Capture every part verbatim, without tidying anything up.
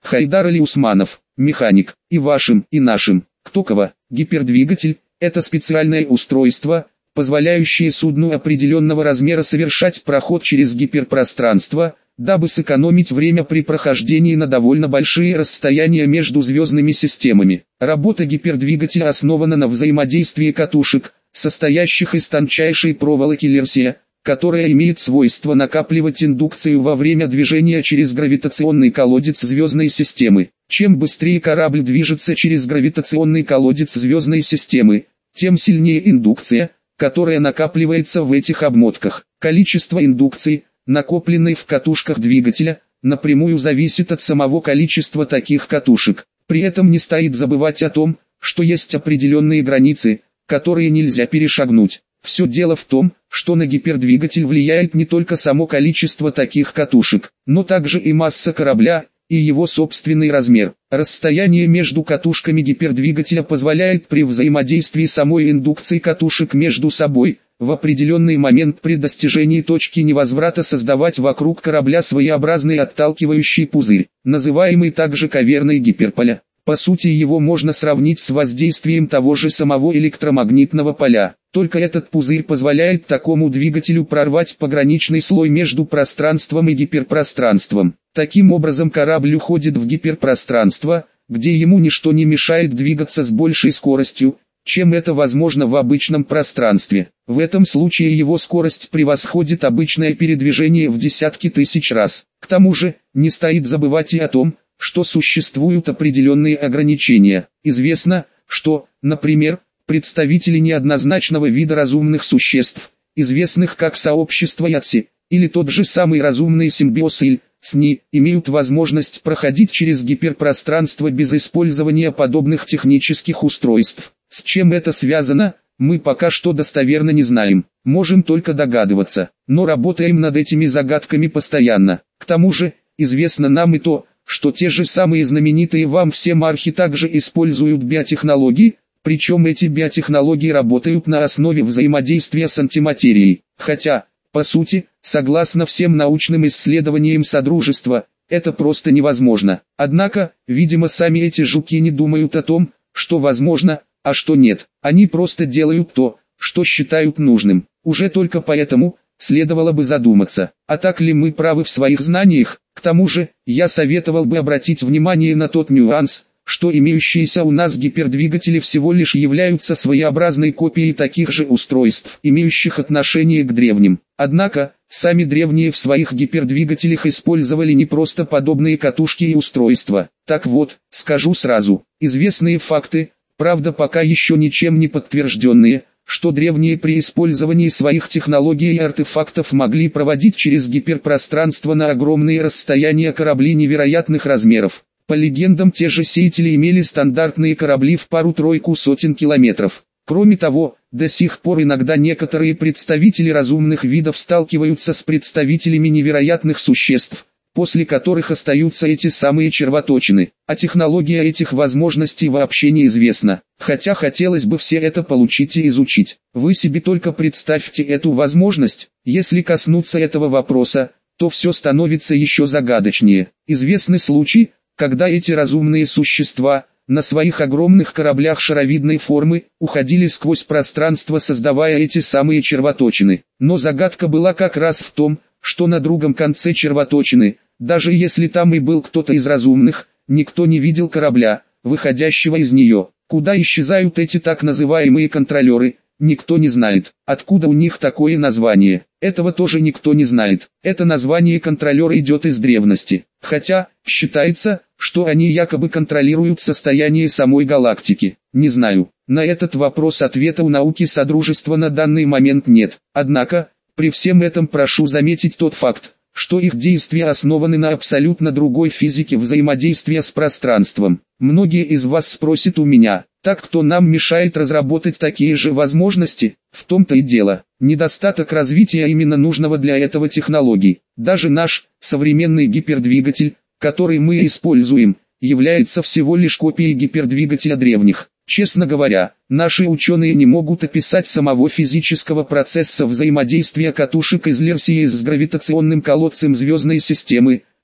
Хайдар Али Усманов, механик, и вашим, и нашим, кто кого. Гипердвигатель – это специальное устройство, позволяющее судну определенного размера совершать проход через гиперпространство, дабы сэкономить время при прохождении на довольно большие расстояния между звездными системами. Работа гипердвигателя основана на взаимодействии катушек, состоящих из тончайшей проволоки Лерсия, которая имеет свойство накапливать индукцию во время движения через гравитационный колодец звездной системы. Чем быстрее корабль движется через гравитационный колодец звездной системы, тем сильнее индукция, которая накапливается в этих обмотках. Количество индукции, накопленной в катушках двигателя, напрямую зависит от самого количества таких катушек. При этом не стоит забывать о том, что есть определенные границы, которые нельзя перешагнуть. Все дело в том, что на гипердвигатель влияет не только само количество таких катушек, но также и масса корабля, и его собственный размер. Расстояние между катушками гипердвигателя позволяет при взаимодействии самой индукции катушек между собой, в определенный момент при достижении точки невозврата создавать вокруг корабля своеобразный отталкивающий пузырь, называемый также каверной гиперполя. По сути его можно сравнить с воздействием того же самого электромагнитного поля. Только этот пузырь позволяет такому двигателю прорвать пограничный слой между пространством и гиперпространством. Таким образом корабль уходит в гиперпространство, где ему ничто не мешает двигаться с большей скоростью, чем это возможно в обычном пространстве. В этом случае его скорость превосходит обычное передвижение в десятки тысяч раз. К тому же, не стоит забывать и о том, что существуют определенные ограничения. Известно, что, например, представители неоднозначного вида разумных существ, известных как сообщество Ятси, или тот же самый разумный симбиоз Иль, СНИ, имеют возможность проходить через гиперпространство без использования подобных технических устройств. С чем это связано, мы пока что достоверно не знаем, можем только догадываться, но работаем над этими загадками постоянно. К тому же, известно нам и то, что те же самые знаменитые вам все мархи также используют биотехнологии, причем эти биотехнологии работают на основе взаимодействия с антиматерией. Хотя, по сути, согласно всем научным исследованиям Содружества, это просто невозможно. Однако, видимо сами эти жуки не думают о том, что возможно, а что нет. Они просто делают то, что считают нужным. Уже только поэтому следовало бы задуматься, а так ли мы правы в своих знаниях. К тому же, я советовал бы обратить внимание на тот нюанс, что имеющиеся у нас гипердвигатели всего лишь являются своеобразной копией таких же устройств, имеющих отношение к древним. Однако, сами древние в своих гипердвигателях использовали не просто подобные катушки и устройства. Так вот, скажу сразу, известные факты, правда пока еще ничем не подтвержденные, что древние при использовании своих технологий и артефактов могли проводить через гиперпространство на огромные расстояния корабли невероятных размеров. По легендам те же сеятели имели стандартные корабли в пару-тройку сотен километров. Кроме того, до сих пор иногда некоторые представители разумных видов сталкиваются с представителями невероятных существ, после которых остаются эти самые червоточины, а технология этих возможностей вообще неизвестна, хотя хотелось бы все это получить и изучить. Вы себе только представьте эту возможность. Если коснуться этого вопроса, то все становится еще загадочнее. Известны случаи, когда эти разумные существа, на своих огромных кораблях шаровидной формы, уходили сквозь пространство, создавая эти самые червоточины. Но загадка была как раз в том, что на другом конце червоточины, даже если там и был кто-то из разумных, никто не видел корабля, выходящего из нее. Куда исчезают эти так называемые контролеры, никто не знает. Откуда у них такое название, этого тоже никто не знает. Это название контролера идет из древности. Хотя, считается, что они якобы контролируют состояние самой галактики. Не знаю, на этот вопрос ответа у науки Содружества на данный момент нет. Однако, при всем этом прошу заметить тот факт, что их действия основаны на абсолютно другой физике взаимодействия с пространством. Многие из вас спросят у меня, так кто нам мешает разработать такие же возможности? В том-то и дело, недостаток развития именно нужного для этого технологий. Даже наш современный гипердвигатель, который мы используем, является всего лишь копией гипердвигателя древних. Честно говоря, наши ученые не могут описать самого физического процесса взаимодействия катушек из Лерсии с гравитационным колодцем звездной системы,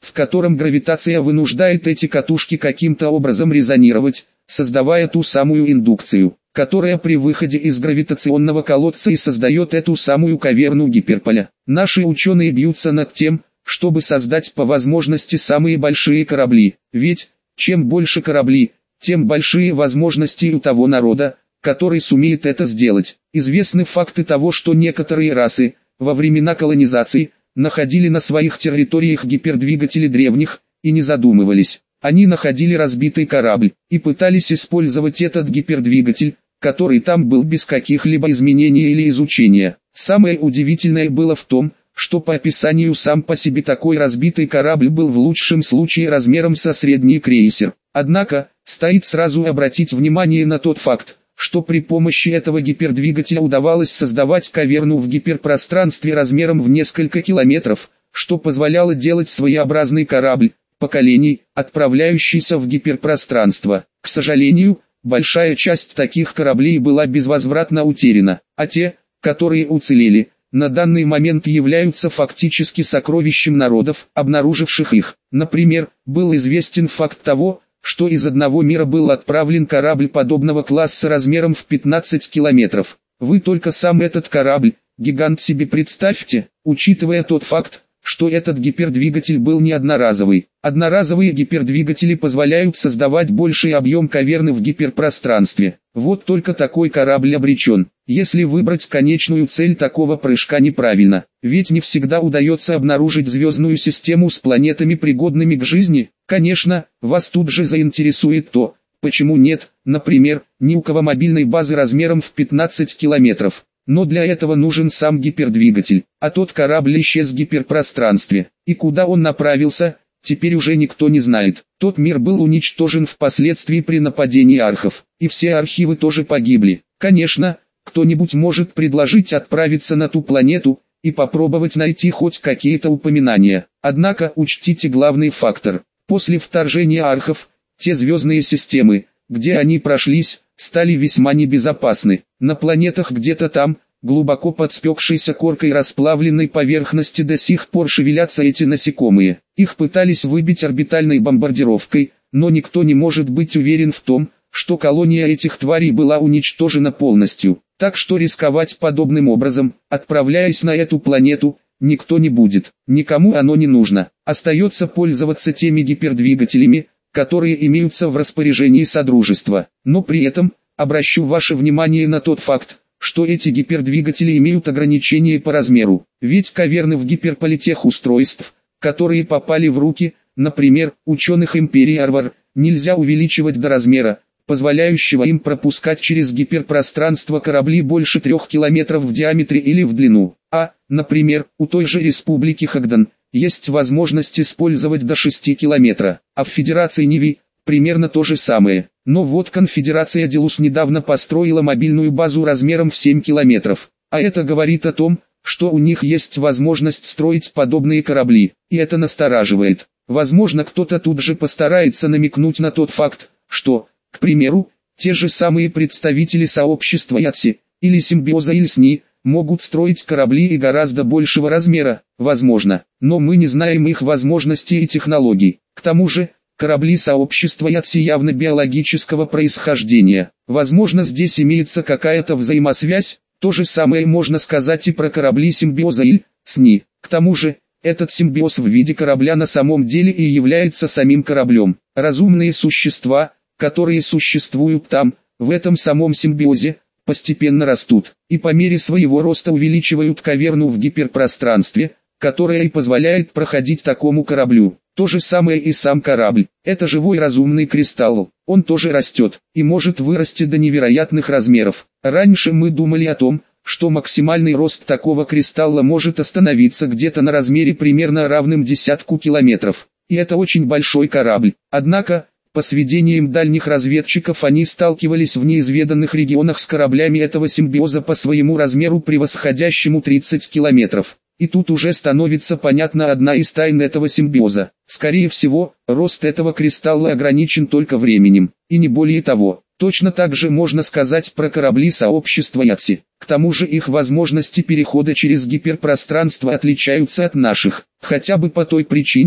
в котором гравитация вынуждает эти катушки каким-то образом резонировать, создавая ту самую индукцию, которая при выходе из гравитационного колодца и создает эту самую каверну гиперполя. Наши ученые бьются над тем, чтобы создать по возможности самые большие корабли, ведь, чем больше корабли, тем большие возможности у того народа, который сумеет это сделать. Известны факты того, что некоторые расы, во времена колонизации, находили на своих территориях гипердвигатели древних, и не задумывались. Они находили разбитый корабль, и пытались использовать этот гипердвигатель, который там был без каких-либо изменений или изучения. Самое удивительное было в том, что по описанию сам по себе такой разбитый корабль был в лучшем случае размером со средний крейсер. Однако, стоит сразу обратить внимание на тот факт, что при помощи этого гипердвигателя удавалось создавать каверну в гиперпространстве размером в несколько километров, что позволяло делать своеобразный корабль, поколений, отправляющийся в гиперпространство. К сожалению, большая часть таких кораблей была безвозвратно утеряна, а те, которые уцелели, на данный момент являются фактически сокровищем народов, обнаруживших их. Например, был известен факт того, что из одного мира был отправлен корабль подобного класса размером в пятнадцать километров. Вы только сам этот корабль, гигант, себе представьте, учитывая тот факт, что этот гипердвигатель был не одноразовый. Одноразовые гипердвигатели позволяют создавать больший объем каверны в гиперпространстве. Вот только такой корабль обречен, если выбрать конечную цель такого прыжка неправильно. Ведь не всегда удается обнаружить звездную систему с планетами, пригодными к жизни. Конечно, вас тут же заинтересует то, почему нет, например, ни у кого мобильной базы размером в пятнадцать километров. Но для этого нужен сам гипердвигатель, а тот корабль исчез в гиперпространстве. И куда он направился, теперь уже никто не знает. Тот мир был уничтожен впоследствии при нападении архов, и все архивы тоже погибли. Конечно, кто-нибудь может предложить отправиться на ту планету и попробовать найти хоть какие-то упоминания. Однако учтите главный фактор. После вторжения архов, те звездные системы, где они прошлись, стали весьма небезопасны. На планетах где-то там, глубоко под спекшейся коркой расплавленной поверхности, до сих пор шевелятся эти насекомые. Их пытались выбить орбитальной бомбардировкой, но никто не может быть уверен в том, что колония этих тварей была уничтожена полностью. Так что рисковать подобным образом, отправляясь на эту планету, никто не будет. Никому оно не нужно. Остается пользоваться теми гипердвигателями, которые имеются в распоряжении Содружества. Но при этом, обращу ваше внимание на тот факт, что эти гипердвигатели имеют ограничения по размеру. Ведь каверны в гиперполе тех устройств, которые попали в руки, например, ученых Империи Арвар, нельзя увеличивать до размера, позволяющего им пропускать через гиперпространство корабли больше трех километров в диаметре или в длину. А, например, у той же Республики Хагдан есть возможность использовать до шести километров, а в Федерации Ниви примерно то же самое. Но вот Конфедерация Делус недавно построила мобильную базу размером в семь километров, а это говорит о том, что у них есть возможность строить подобные корабли, и это настораживает. Возможно, кто-то тут же постарается намекнуть на тот факт, что, к примеру, те же самые представители сообщества Ятси, или Симбиоза или СНИ, могут строить корабли и гораздо большего размера, возможно, но мы не знаем их возможностей и технологий. К тому же, корабли сообщества Ятси явно биологического происхождения. Возможно, здесь имеется какая-то взаимосвязь, то же самое можно сказать и про корабли Симбиоза или СНИ. К тому же, этот симбиоз в виде корабля на самом деле и является самим кораблем. Разумные существа, которые существуют там, в этом самом симбиозе, постепенно растут, и по мере своего роста увеличивают каверну в гиперпространстве, которая и позволяет проходить такому кораблю. То же самое и сам корабль. Это живой разумный кристалл. Он тоже растет, и может вырасти до невероятных размеров. Раньше мы думали о том, что максимальный рост такого кристалла может остановиться где-то на размере примерно равным десятку километров. И это очень большой корабль. Однако, по сведениям дальних разведчиков, они сталкивались в неизведанных регионах с кораблями этого симбиоза по своему размеру превосходящему тридцать километров. И тут уже становится понятна одна из тайн этого симбиоза. Скорее всего, рост этого кристалла ограничен только временем, и не более того. Точно так же можно сказать про корабли сообщества Ятси. К тому же их возможности перехода через гиперпространство отличаются от наших, хотя бы по той причине,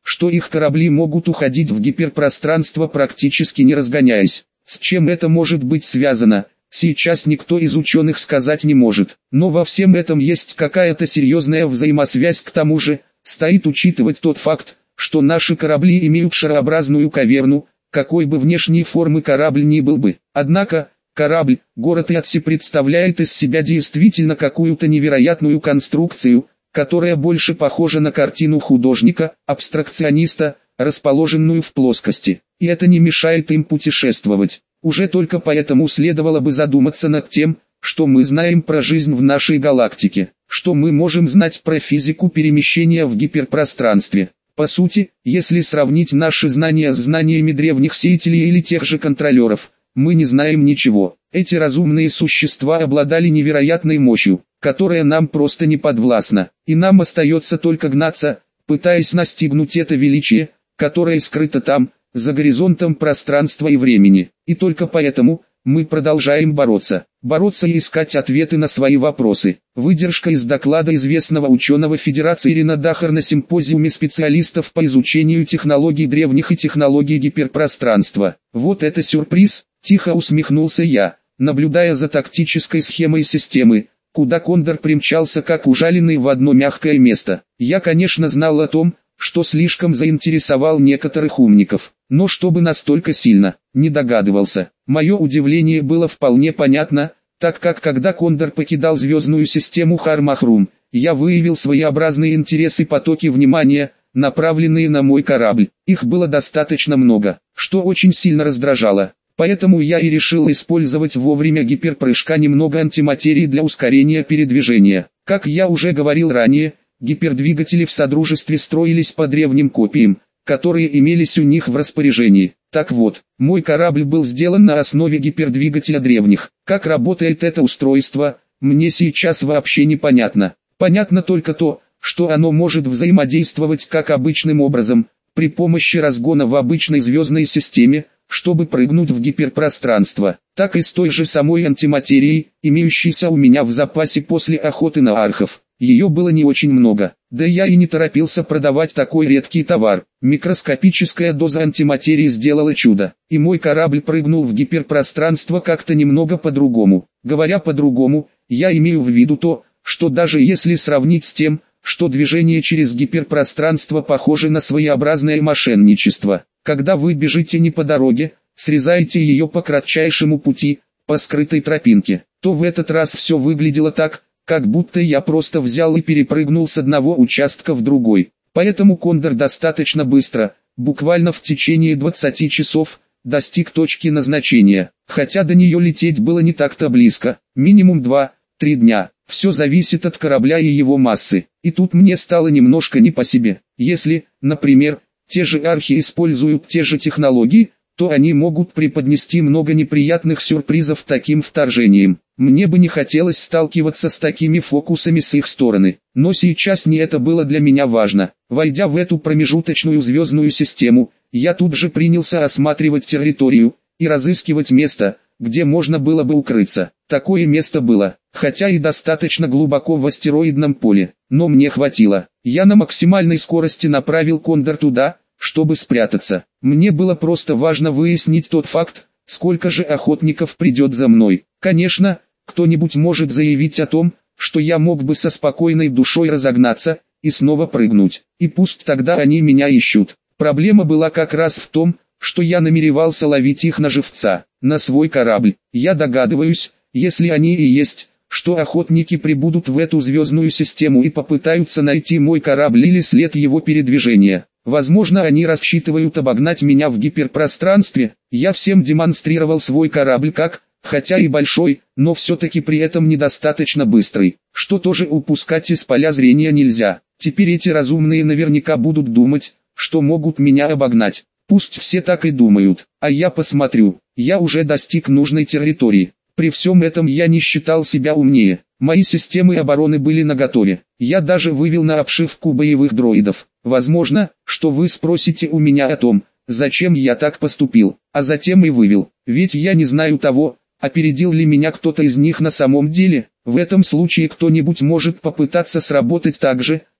что их корабли могут уходить в гиперпространство практически не разгоняясь. С чем это может быть связано, сейчас никто из ученых сказать не может. Но во всем этом есть какая-то серьезная взаимосвязь, к тому же, стоит учитывать тот факт, что наши корабли имеют шарообразную каверну, какой бы внешней формы корабль ни был бы. Однако, корабль, город Ятси представляет из себя действительно какую-то невероятную конструкцию, которая больше похожа на картину художника, абстракциониста, расположенную в плоскости. И это не мешает им путешествовать. Уже только поэтому следовало бы задуматься над тем, что мы знаем про жизнь в нашей галактике, что мы можем знать про физику перемещения в гиперпространстве. По сути, если сравнить наши знания с знаниями древних сеятелей или тех же контролеров, мы не знаем ничего. Эти разумные существа обладали невероятной мощью, которая нам просто не подвластна, и нам остается только гнаться, пытаясь настигнуть это величие, которое скрыто там, за горизонтом пространства и времени. И только поэтому мы продолжаем бороться. Бороться и искать ответы на свои вопросы. Выдержка из доклада известного ученого Федерации Ирина Дахар на симпозиуме специалистов по изучению технологий древних и технологий гиперпространства. Вот это сюрприз, тихо усмехнулся я, наблюдая за тактической схемой системы, куда Кондор примчался как ужаленный в одно мягкое место. Я, конечно, знал о том, что слишком заинтересовал некоторых умников, но чтобы настолько сильно, не догадывался. Мое удивление было вполне понятно, так как когда Кондор покидал звездную систему Хар-Махрум, я выявил своеобразные интересы и потоки внимания, направленные на мой корабль. Их было достаточно много, что очень сильно раздражало. Поэтому я и решил использовать во время гиперпрыжка немного антиматерии для ускорения передвижения. Как я уже говорил ранее, гипердвигатели в Содружестве строились по древним копиям, которые имелись у них в распоряжении. Так вот, мой корабль был сделан на основе гипердвигателя древних. Как работает это устройство, мне сейчас вообще непонятно. Понятно только то, что оно может взаимодействовать как обычным образом, при помощи разгона в обычной звездной системе, чтобы прыгнуть в гиперпространство, так и с той же самой антиматерией, имеющейся у меня в запасе после охоты на архов. Ее было не очень много, да я и не торопился продавать такой редкий товар. Микроскопическая доза антиматерии сделала чудо, и мой корабль прыгнул в гиперпространство как-то немного по-другому. Говоря по-другому, я имею в виду то, что даже если сравнить с тем, что движение через гиперпространство похоже на своеобразное мошенничество, когда вы бежите не по дороге, срезаете ее по кратчайшему пути, по скрытой тропинке, то в этот раз все выглядело так, как будто я просто взял и перепрыгнул с одного участка в другой. Поэтому Кондор достаточно быстро, буквально в течение двадцати часов, достиг точки назначения, хотя до нее лететь было не так-то близко, минимум два-три дня. Все зависит от корабля и его массы. И тут мне стало немножко не по себе. Если, например, те же архи используют те же технологии, то они могут преподнести много неприятных сюрпризов таким вторжением. Мне бы не хотелось сталкиваться с такими фокусами с их стороны. Но сейчас не это было для меня важно. Войдя в эту промежуточную звездную систему, я тут же принялся осматривать территорию и разыскивать место, где можно было бы укрыться. Такое место было, хотя и достаточно глубоко в астероидном поле, но мне хватило. Я на максимальной скорости направил Кондор туда, чтобы спрятаться. Мне было просто важно выяснить тот факт, сколько же охотников придет за мной. Конечно, кто-нибудь может заявить о том, что я мог бы со спокойной душой разогнаться и снова прыгнуть, и пусть тогда они меня ищут. Проблема была как раз в том, что я намеревался ловить их на живца, на свой корабль. Я догадываюсь, если они и есть, что охотники прибудут в эту звездную систему и попытаются найти мой корабль или след его передвижения. Возможно, они рассчитывают обогнать меня в гиперпространстве. Я всем демонстрировал свой корабль как, хотя и большой, но все-таки при этом недостаточно быстрый, что тоже упускать из поля зрения нельзя. Теперь эти разумные наверняка будут думать, что могут меня обогнать. Пусть все так и думают, а я посмотрю. Я уже достиг нужной территории. При всем этом я не считал себя умнее. Мои системы обороны были наготове. Я даже вывел на обшивку боевых дроидов. Возможно, что вы спросите у меня о том, зачем я так поступил, а затем и вывел. Ведь я не знаю того, опередил ли меня кто-то из них на самом деле. В этом случае кто-нибудь может попытаться сработать так же,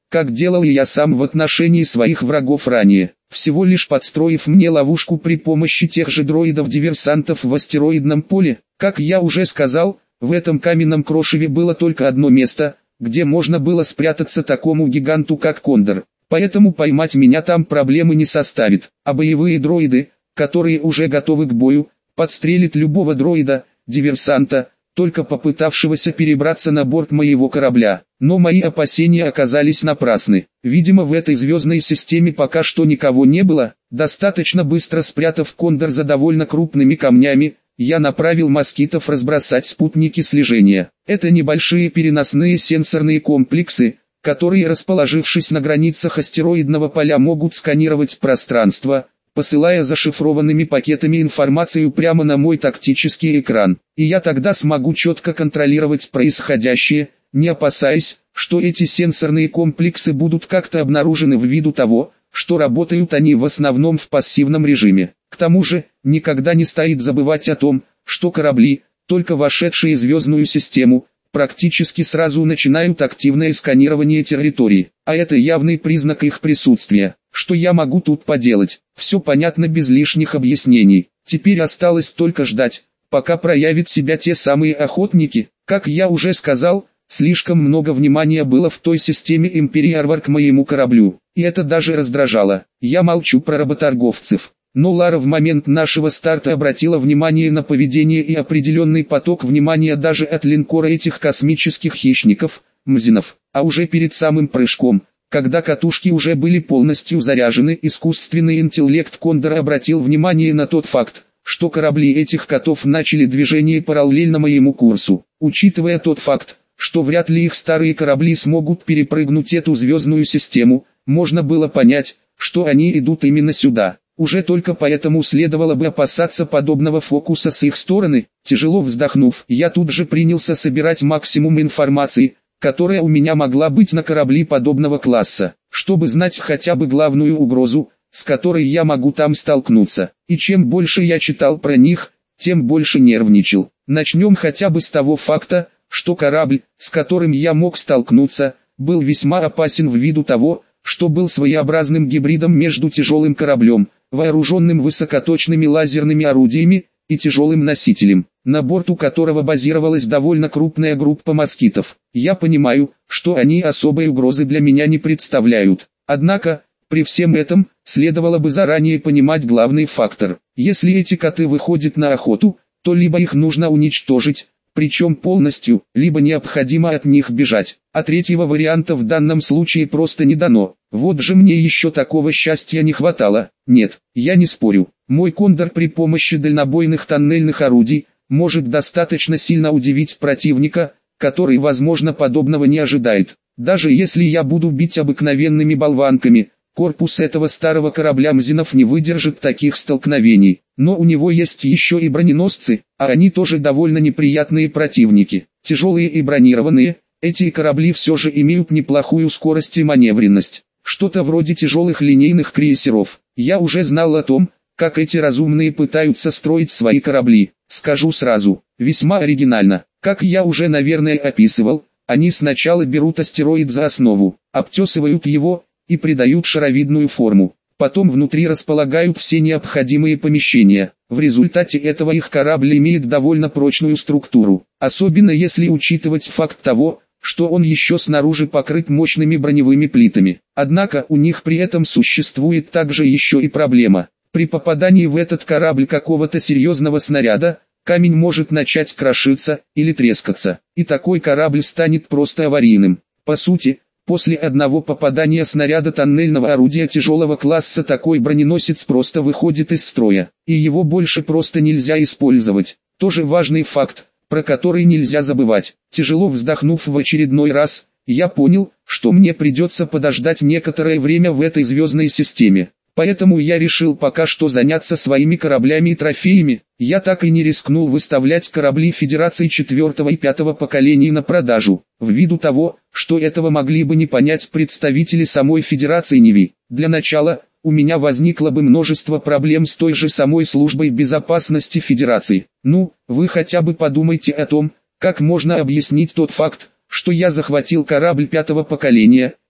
как делал и я сам в отношении своих врагов ранее, всего лишь подстроив мне ловушку при помощи тех же дроидов-диверсантов в астероидном поле. Как я уже сказал, в этом каменном крошеве было только одно место, где можно было спрятаться такому гиганту как Кондор, поэтому поймать меня там проблемы не составит, а боевые дроиды, которые уже готовы к бою, подстрелят любого дроида, диверсанта, только попытавшегося перебраться на борт моего корабля. Но мои опасения оказались напрасны. Видимо, в этой звездной системе пока что никого не было. Достаточно быстро спрятав Кондор за довольно крупными камнями, я направил москитов разбросать спутники слежения. Это небольшие переносные сенсорные комплексы, которые, расположившись на границах астероидного поля, могут сканировать пространство, посылая зашифрованными пакетами информацию прямо на мой тактический экран. И я тогда смогу четко контролировать происходящее, не опасаясь, что эти сенсорные комплексы будут как-то обнаружены ввиду того, что работают они в основном в пассивном режиме. К тому же, никогда не стоит забывать о том, что корабли, только вошедшие в звездную систему, практически сразу начинают активное сканирование территории, а это явный признак их присутствия. Что я могу тут поделать? Все понятно без лишних объяснений. Теперь осталось только ждать, пока проявят себя те самые охотники. Как я уже сказал, слишком много внимания было в той системе Империарвар к моему кораблю, и это даже раздражало. Я молчу про работорговцев. Но Лара в момент нашего старта обратила внимание на поведение и определенный поток внимания даже от линкора этих космических хищников, мзинов, а уже перед самым прыжком, когда катушки уже были полностью заряжены, искусственный интеллект Кондора обратил внимание на тот факт, что корабли этих котов начали движение параллельно моему курсу. Учитывая тот факт, что вряд ли их старые корабли смогут перепрыгнуть эту звездную систему, можно было понять, что они идут именно сюда. Уже только поэтому следовало бы опасаться подобного фокуса с их стороны. Тяжело вздохнув, я тут же принялся собирать максимум информации, которая у меня могла быть на корабли подобного класса, чтобы знать хотя бы главную угрозу, с которой я могу там столкнуться. И чем больше я читал про них, тем больше нервничал. Начнем хотя бы с того факта, что корабль, с которым я мог столкнуться, был весьма опасен ввиду того, что был своеобразным гибридом между тяжелым кораблем, вооруженным высокоточными лазерными орудиями, и тяжелым носителем, на борту которого базировалась довольно крупная группа москитов. Я понимаю, что они особой угрозы для меня не представляют. Однако, при всем этом, следовало бы заранее понимать главный фактор. Если эти коты выходят на охоту, то либо их нужно уничтожить, причем полностью, либо необходимо от них бежать, а третьего варианта в данном случае просто не дано. Вот же мне еще такого счастья не хватало. Нет, я не спорю, мой Кондор при помощи дальнобойных тоннельных орудий может достаточно сильно удивить противника, который, возможно, подобного не ожидает. Даже если я буду бить обыкновенными болванками, корпус этого старого корабля мзинов не выдержит таких столкновений. Но у него есть еще и броненосцы, а они тоже довольно неприятные противники. Тяжелые и бронированные, эти корабли все же имеют неплохую скорость и маневренность. Что-то вроде тяжелых линейных крейсеров. Я уже знал о том, как эти разумные пытаются строить свои корабли. Скажу сразу, весьма оригинально. Как я уже, наверное, описывал, они сначала берут астероид за основу, обтесывают его и придают шаровидную форму. Потом внутри располагают все необходимые помещения. В результате этого их корабль имеет довольно прочную структуру, особенно если учитывать факт того, что он еще снаружи покрыт мощными броневыми плитами. Однако у них при этом существует также еще и проблема. При попадании в этот корабль какого-то серьезного снаряда, камень может начать крошиться или трескаться, и такой корабль станет просто аварийным. По сути, после одного попадания снаряда тоннельного орудия тяжелого класса такой броненосец просто выходит из строя, и его больше просто нельзя использовать. Тоже важный факт, про который нельзя забывать. Тяжело вздохнув в очередной раз, я понял, что мне придется подождать некоторое время в этой звездной системе. Поэтому я решил пока что заняться своими кораблями и трофеями. Я так и не рискнул выставлять корабли Федерации четвертого и пятого поколений на продажу, ввиду того, что этого могли бы не понять представители самой Федерации Неви. Для начала, у меня возникло бы множество проблем с той же самой службой безопасности Федерации. Ну, вы хотя бы подумайте о том, как можно объяснить тот факт, что я захватил корабль пятого поколения,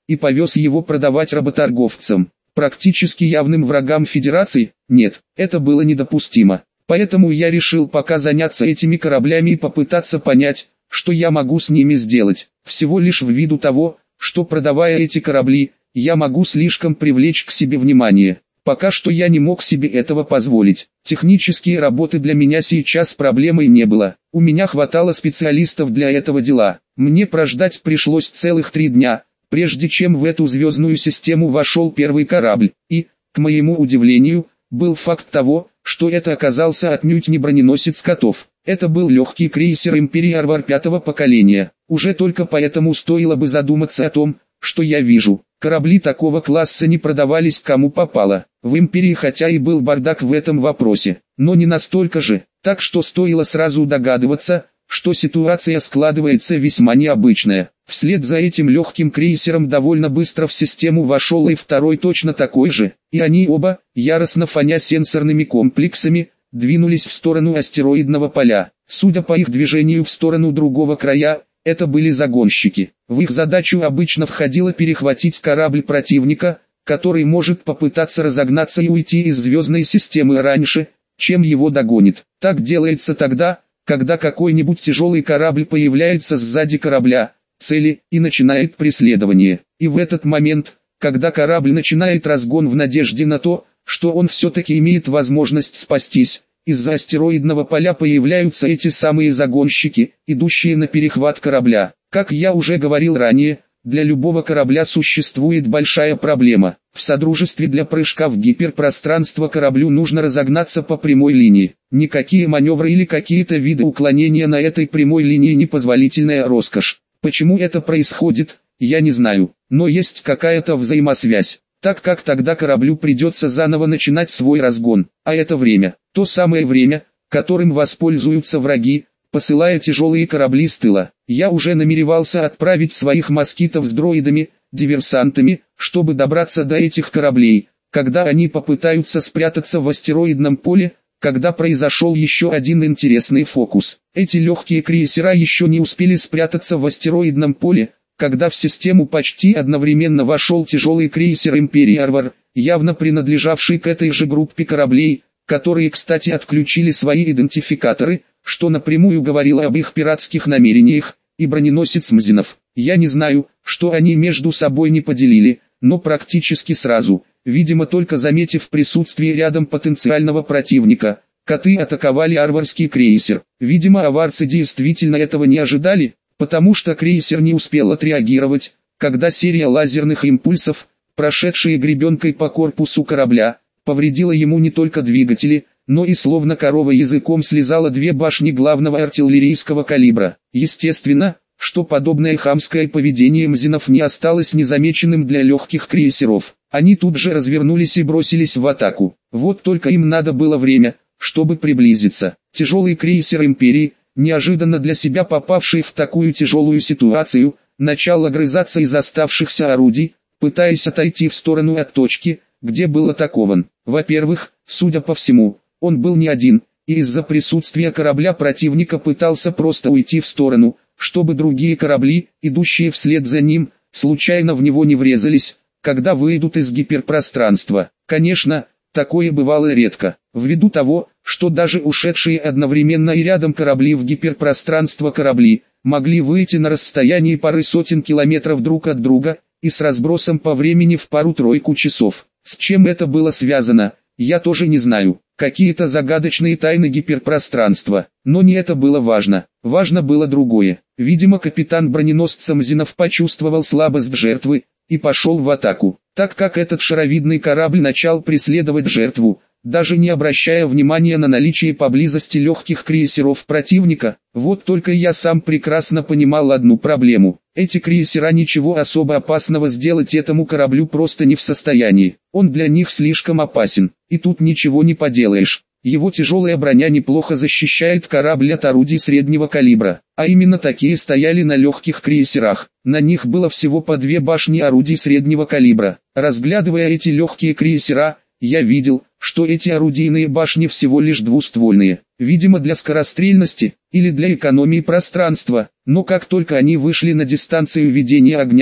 и повез его продавать работорговцам, практически явным врагам Федерации. Нет, это было недопустимо. Поэтому я решил пока заняться этими кораблями и попытаться понять, что я могу с ними сделать. Всего лишь ввиду того, что продавая эти корабли, я могу слишком привлечь к себе внимание. Пока что я не мог себе этого позволить. Технические работы для меня сейчас проблемой не было. У меня хватало специалистов для этого дела. Мне прождать пришлось целых три дня, прежде чем в эту звездную систему вошел первый корабль. И, к моему удивлению, был факт того, что это оказался отнюдь не броненосец Котов. Это был легкий крейсер Империи Арвар пятого поколения. Уже только поэтому стоило бы задуматься о том, что я вижу. Корабли такого класса не продавались кому попало. В Империи хотя и был бардак в этом вопросе, но не настолько же, так что стоило сразу догадываться, что ситуация складывается весьма необычная. Вслед за этим легким крейсером довольно быстро в систему вошел и второй точно такой же, и они оба, яростно фоня сенсорными комплексами, двинулись в сторону астероидного поля. Судя по их движению в сторону другого края, это были загонщики. В их задачу обычно входило перехватить корабль противника, который может попытаться разогнаться и уйти из звездной системы раньше, чем его догонит. Так делается тогда, когда какой-нибудь тяжелый корабль появляется сзади корабля, цели, и начинает преследование. И в этот момент, когда корабль начинает разгон в надежде на то, что он все-таки имеет возможность спастись, из-за астероидного поля появляются эти самые загонщики, идущие на перехват корабля. Как я уже говорил ранее, для любого корабля существует большая проблема. В содружестве для прыжка в гиперпространство кораблю нужно разогнаться по прямой линии. Никакие маневры или какие-то виды уклонения на этой прямой линии непозволительная роскошь. Почему это происходит, я не знаю, но есть какая-то взаимосвязь. Так как тогда кораблю придется заново начинать свой разгон, а это время, то самое время, которым воспользуются враги, посылая тяжелые корабли с тыла. Я уже намеревался отправить своих москитов с дроидами, диверсантами, чтобы добраться до этих кораблей, когда они попытаются спрятаться в астероидном поле, когда произошел еще один интересный фокус. Эти легкие крейсера еще не успели спрятаться в астероидном поле, когда в систему почти одновременно вошел тяжелый крейсер Империи Арвар, явно принадлежавший к этой же группе кораблей, которые, кстати, отключили свои идентификаторы, что напрямую говорило об их пиратских намерениях, и броненосец Мзинов. Я не знаю, что они между собой не поделили, но практически сразу, видимо только заметив присутствие рядом потенциального противника, коты атаковали арварский крейсер. Видимо аварцы действительно этого не ожидали, потому что крейсер не успел отреагировать, когда серия лазерных импульсов, прошедшие гребенкой по корпусу корабля, повредила ему не только двигатели, но и словно корова языком слезала две башни главного артиллерийского калибра. Естественно, что подобное хамское поведение Мзинов не осталось незамеченным для легких крейсеров. Они тут же развернулись и бросились в атаку. Вот только им надо было время, чтобы приблизиться. Тяжелый крейсер Империи, неожиданно для себя попавший в такую тяжелую ситуацию, начал огрызаться из оставшихся орудий, пытаясь отойти в сторону от точки, где был атакован. Во-первых, судя по всему, он был не один, и из-за присутствия корабля противника пытался просто уйти в сторону, чтобы другие корабли, идущие вслед за ним, случайно в него не врезались, когда выйдут из гиперпространства. Конечно, такое бывало редко, ввиду того, что даже ушедшие одновременно и рядом корабли в гиперпространство корабли, могли выйти на расстоянии пары сотен километров друг от друга, и с разбросом по времени в пару-тройку часов. С чем это было связано, я тоже не знаю. Какие-то загадочные тайны гиперпространства, но не это было важно. Важно было другое. Видимо капитан броненосца Мзинов почувствовал слабость жертвы, и пошел в атаку. Так как этот шаровидный корабль начал преследовать жертву, даже не обращая внимания на наличие поблизости легких крейсеров противника, вот только я сам прекрасно понимал одну проблему. Эти крейсера ничего особо опасного сделать этому кораблю просто не в состоянии. Он для них слишком опасен, и тут ничего не поделаешь. Его тяжелая броня неплохо защищает корабль от орудий среднего калибра, а именно такие стояли на легких крейсерах. На них было всего по две башни орудий среднего калибра. Разглядывая эти легкие крейсера, я видел, что эти орудийные башни всего лишь двуствольные, видимо для скорострельности, или для экономии пространства, но как только они вышли на дистанцию ведения огня,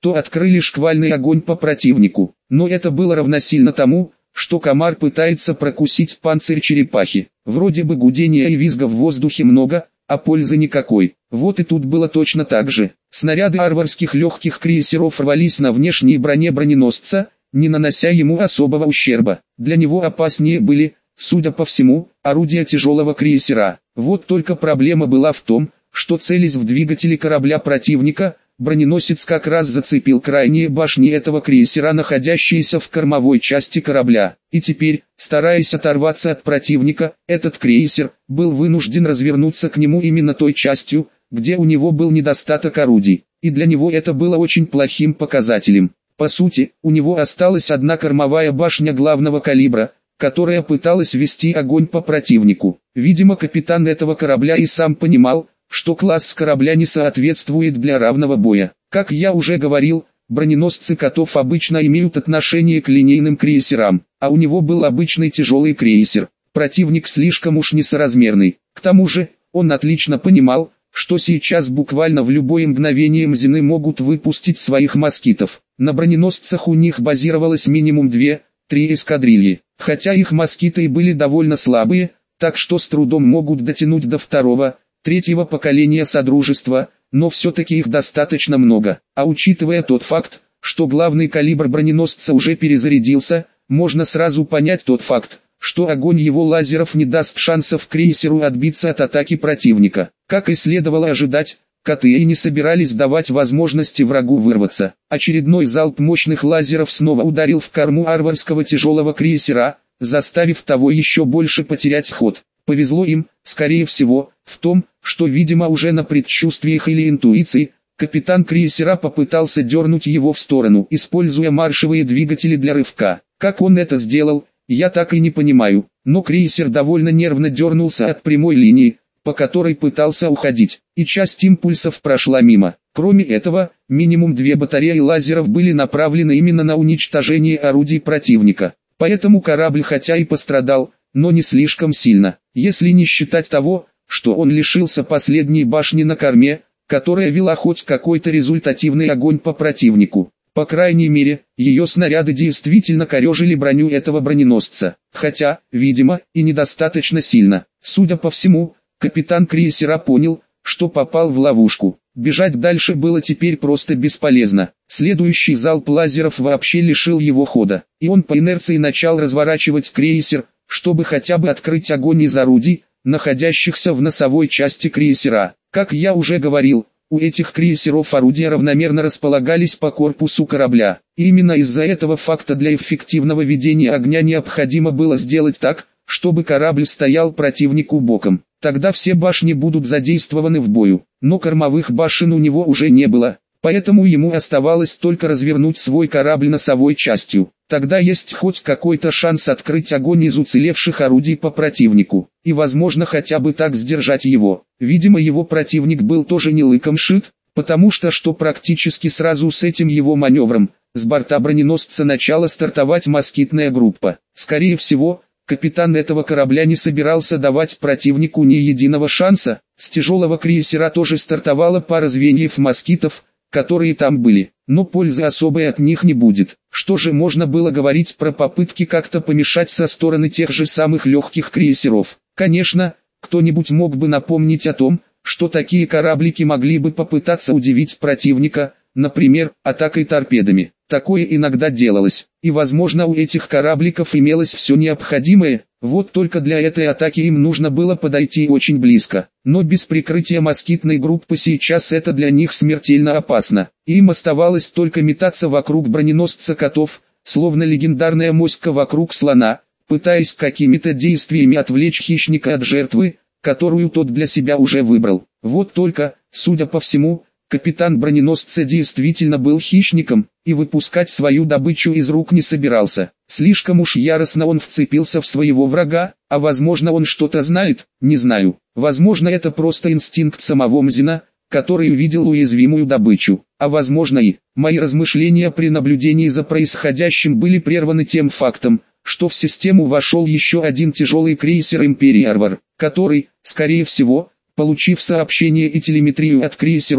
то открыли шквальный огонь по противнику. Но это было равносильно тому, что комар пытается прокусить панцирь черепахи. Вроде бы гудения и визга в воздухе много, а пользы никакой. Вот и тут было точно так же. Снаряды арварских легких крейсеров рвались на внешней броне броненосца, не нанося ему особого ущерба. Для него опаснее были, судя по всему, орудия тяжелого крейсера. Вот только проблема была в том, что целясь в двигатели корабля противника, броненосец как раз зацепил крайние башни этого крейсера, находящиеся в кормовой части корабля. И теперь, стараясь оторваться от противника, этот крейсер был вынужден развернуться к нему именно той частью, где у него был недостаток орудий. И для него это было очень плохим показателем. По сути, у него осталась одна кормовая башня главного калибра, которая пыталась вести огонь по противнику. Видимо, капитан этого корабля и сам понимал, что класс корабля не соответствует для равного боя. Как я уже говорил, броненосцы котов обычно имеют отношение к линейным крейсерам, а у него был обычный тяжелый крейсер. Противник слишком уж несоразмерный. К тому же, он отлично понимал, что сейчас буквально в любое мгновение мзины могут выпустить своих москитов. На броненосцах у них базировалось минимум две-три эскадрильи, хотя их москиты и были довольно слабые, так что с трудом могут дотянуть до второго, третьего поколения Содружества, но все-таки их достаточно много. А учитывая тот факт, что главный калибр броненосца уже перезарядился, можно сразу понять тот факт, что огонь его лазеров не даст шансов крейсеру отбиться от атаки противника. Как и следовало ожидать, коты и не собирались давать возможности врагу вырваться. Очередной залп мощных лазеров снова ударил в корму арварского тяжелого крейсера, заставив того еще больше потерять ход. Повезло им, скорее всего, в том, что, видимо, уже на предчувствиях или интуиции, капитан крейсера попытался дернуть его в сторону, используя маршевые двигатели для рывка. Как он это сделал, я так и не понимаю, но крейсер довольно нервно дернулся от прямой линии, по которой пытался уходить, и часть импульсов прошла мимо. Кроме этого, минимум две батареи лазеров были направлены именно на уничтожение орудий противника. Поэтому корабль хотя и пострадал, но не слишком сильно, если не считать того, что он лишился последней башни на корме, которая вела хоть какой-то результативный огонь по противнику. По крайней мере, ее снаряды действительно корежили броню этого броненосца, хотя, видимо, и недостаточно сильно. Судя по всему, капитан крейсера понял, что попал в ловушку. Бежать дальше было теперь просто бесполезно. Следующий залп лазеров вообще лишил его хода, и он по инерции начал разворачивать крейсер, чтобы хотя бы открыть огонь из орудий, находящихся в носовой части крейсера. Как я уже говорил, у этих крейсеров орудия равномерно располагались по корпусу корабля. И именно из-за этого факта для эффективного ведения огня необходимо было сделать так, чтобы корабль стоял противнику боком. Тогда все башни будут задействованы в бою. Но кормовых башен у него уже не было, поэтому ему оставалось только развернуть свой корабль носовой частью. Тогда есть хоть какой-то шанс открыть огонь из уцелевших орудий по противнику, и возможно хотя бы так сдержать его. Видимо, его противник был тоже не лыком шит, потому что что практически сразу с этим его маневром, с борта броненосца начала стартовать москитная группа. Скорее всего, капитан этого корабля не собирался давать противнику ни единого шанса. С тяжелого крейсера тоже стартовала пара звеньев москитов, которые там были, но пользы особой от них не будет. Что же можно было говорить про попытки как-то помешать со стороны тех же самых легких крейсеров? Конечно, кто-нибудь мог бы напомнить о том, что такие кораблики могли бы попытаться удивить противника, например, атакой торпедами. Такое иногда делалось, и возможно у этих корабликов имелось все необходимое, вот только для этой атаки им нужно было подойти очень близко. Но без прикрытия москитной группы сейчас это для них смертельно опасно. Им оставалось только метаться вокруг броненосца котов, словно легендарная моська вокруг слона, пытаясь какими-то действиями отвлечь хищника от жертвы, которую тот для себя уже выбрал. Вот только, судя по всему, капитан броненосца действительно был хищником, и выпускать свою добычу из рук не собирался. Слишком уж яростно он вцепился в своего врага, а возможно он что-то знает, не знаю. Возможно это просто инстинкт самого Мзина, который увидел уязвимую добычу. А возможно и, мои размышления при наблюдении за происходящим были прерваны тем фактом, что в систему вошел еще один тяжелый крейсер Империи Арвар, который, скорее всего, получив сообщение и телеметрию от крейсеров,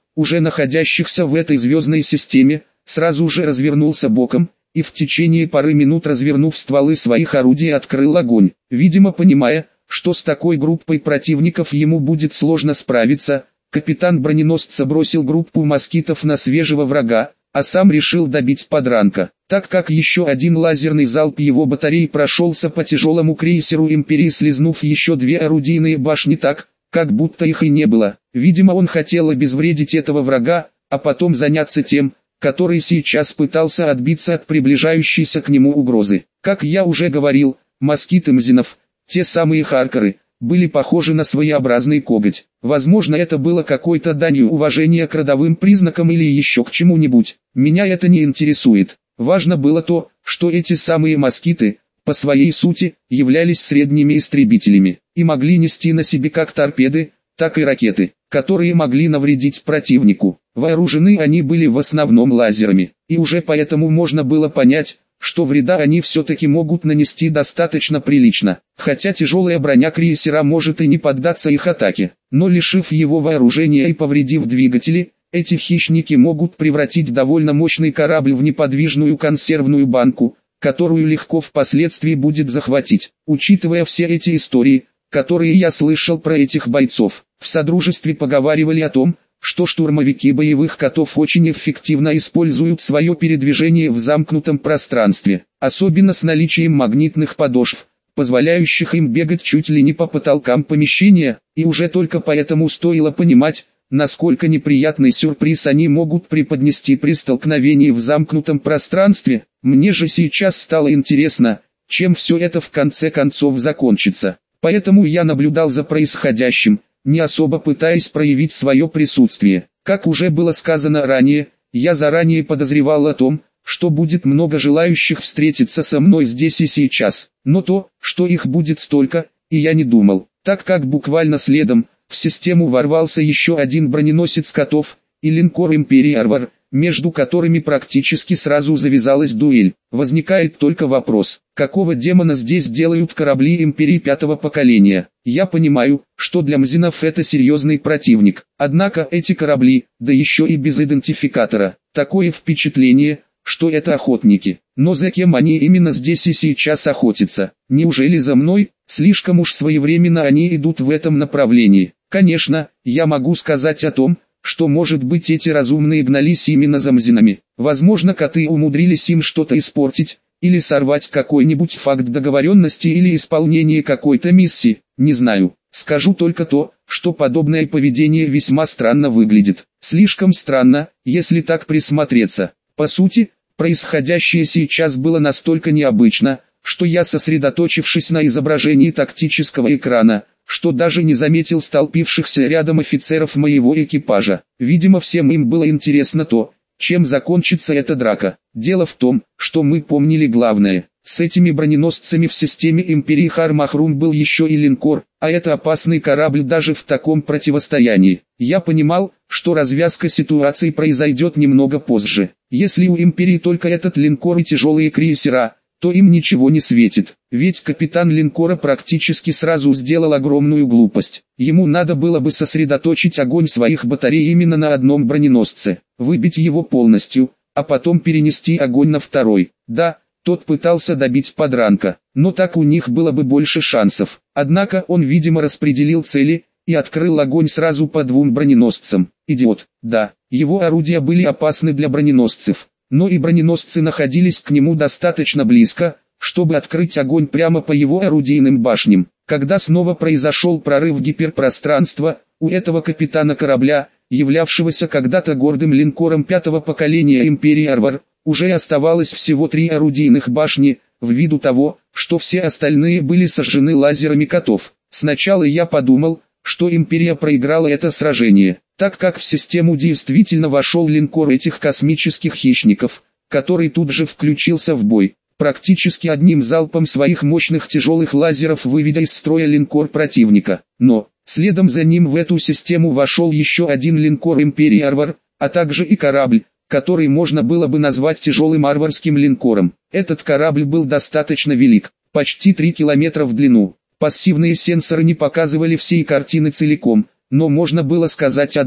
уже находящихся в этой звездной системе, сразу же развернулся боком, и в течение пары минут, развернув стволы своих орудий, открыл огонь. Видимо, понимая, что с такой группой противников ему будет сложно справиться, капитан броненосца бросил группу москитов на свежего врага, а сам решил добить подранка. Так как еще один лазерный залп его батареи прошелся по тяжелому крейсеру Империи, слизнув еще две орудийные башни так, как будто их и не было. Видимо, он хотел обезвредить этого врага, а потом заняться тем, который сейчас пытался отбиться от приближающейся к нему угрозы. Как я уже говорил, москиты Мзинов, те самые харкеры, были похожи на своеобразный коготь. Возможно, это было какой-то данью уважения к родовым признакам или еще к чему-нибудь. Меня это не интересует. Важно было то, что эти самые москиты, по своей сути, являлись средними истребителями, и могли нести на себе как торпеды, так и ракеты, которые могли навредить противнику. Вооружены они были в основном лазерами, и уже поэтому можно было понять, что вреда они все-таки могут нанести достаточно прилично. Хотя тяжелая броня крейсера может и не поддаться их атаке, но лишив его вооружения и повредив двигатели, эти хищники могут превратить довольно мощный корабль в неподвижную консервную банку, которую легко впоследствии будет захватить. Учитывая все эти истории, которые я слышал про этих бойцов, в Содружестве поговаривали о том, что штурмовики боевых котов очень эффективно используют свое передвижение в замкнутом пространстве, особенно с наличием магнитных подошв, позволяющих им бегать чуть ли не по потолкам помещения, и уже только поэтому стоило понимать, насколько неприятный сюрприз они могут преподнести при столкновении в замкнутом пространстве. Мне же сейчас стало интересно, чем все это в конце концов закончится. Поэтому я наблюдал за происходящим, не особо пытаясь проявить свое присутствие. Как уже было сказано ранее, я заранее подозревал о том, что будет много желающих встретиться со мной здесь и сейчас. Но то, что их будет столько, и я не думал, так как буквально следом в систему ворвался еще один броненосец котов и линкор Империи Арвар, между которыми практически сразу завязалась дуэль. Возникает только вопрос, какого демона здесь делают корабли Империи пятого поколения? Я понимаю, что для Мзинов это серьезный противник, однако эти корабли, да еще и без идентификатора, такое впечатление, что это охотники. Но за кем они именно здесь и сейчас охотятся? Неужели за мной? Слишком уж своевременно они идут в этом направлении. Конечно, я могу сказать о том, что может быть эти разумные гнались именно за Мзинами. Возможно, коты умудрились им что-то испортить, или сорвать какой-нибудь факт договоренности или исполнения какой-то миссии, не знаю. Скажу только то, что подобное поведение весьма странно выглядит. Слишком странно, если так присмотреться. По сути, происходящее сейчас было настолько необычно, что я, сосредоточившись на изображении тактического экрана, что даже не заметил столпившихся рядом офицеров моего экипажа. Видимо, всем им было интересно то, чем закончится эта драка. Дело в том, что мы помнили главное. С этими броненосцами в системе Империи Хар-Махрум был еще и линкор, а это опасный корабль даже в таком противостоянии. Я понимал, что развязка ситуации произойдет немного позже. Если у Империи только этот линкор и тяжелые крейсера, то им ничего не светит, ведь капитан линкора практически сразу сделал огромную глупость. Ему надо было бы сосредоточить огонь своих батарей именно на одном броненосце, выбить его полностью, а потом перенести огонь на второй. Да, тот пытался добить подранка, но так у них было бы больше шансов. Однако он, видимо, распределил цели и открыл огонь сразу по двум броненосцам. Идиот. Да, его орудия были опасны для броненосцев, но и броненосцы находились к нему достаточно близко, чтобы открыть огонь прямо по его орудийным башням. Когда снова произошел прорыв гиперпространства, у этого капитана корабля, являвшегося когда-то гордым линкором пятого поколения Империи Арвар, уже оставалось всего три орудийных башни, ввиду того, что все остальные были сожжены лазерами котов. Сначала я подумал, что Империя проиграла это сражение, так как в систему действительно вошел линкор этих космических хищников, который тут же включился в бой, практически одним залпом своих мощных тяжелых лазеров выведя из строя линкор противника. Но, следом за ним в эту систему вошел еще один линкор Империи Арвар, а также и корабль, который можно было бы назвать тяжелым арварским линкором. Этот корабль был достаточно велик, почти три километра в длину. Пассивные сенсоры не показывали всей картины целиком, но можно было сказать одно.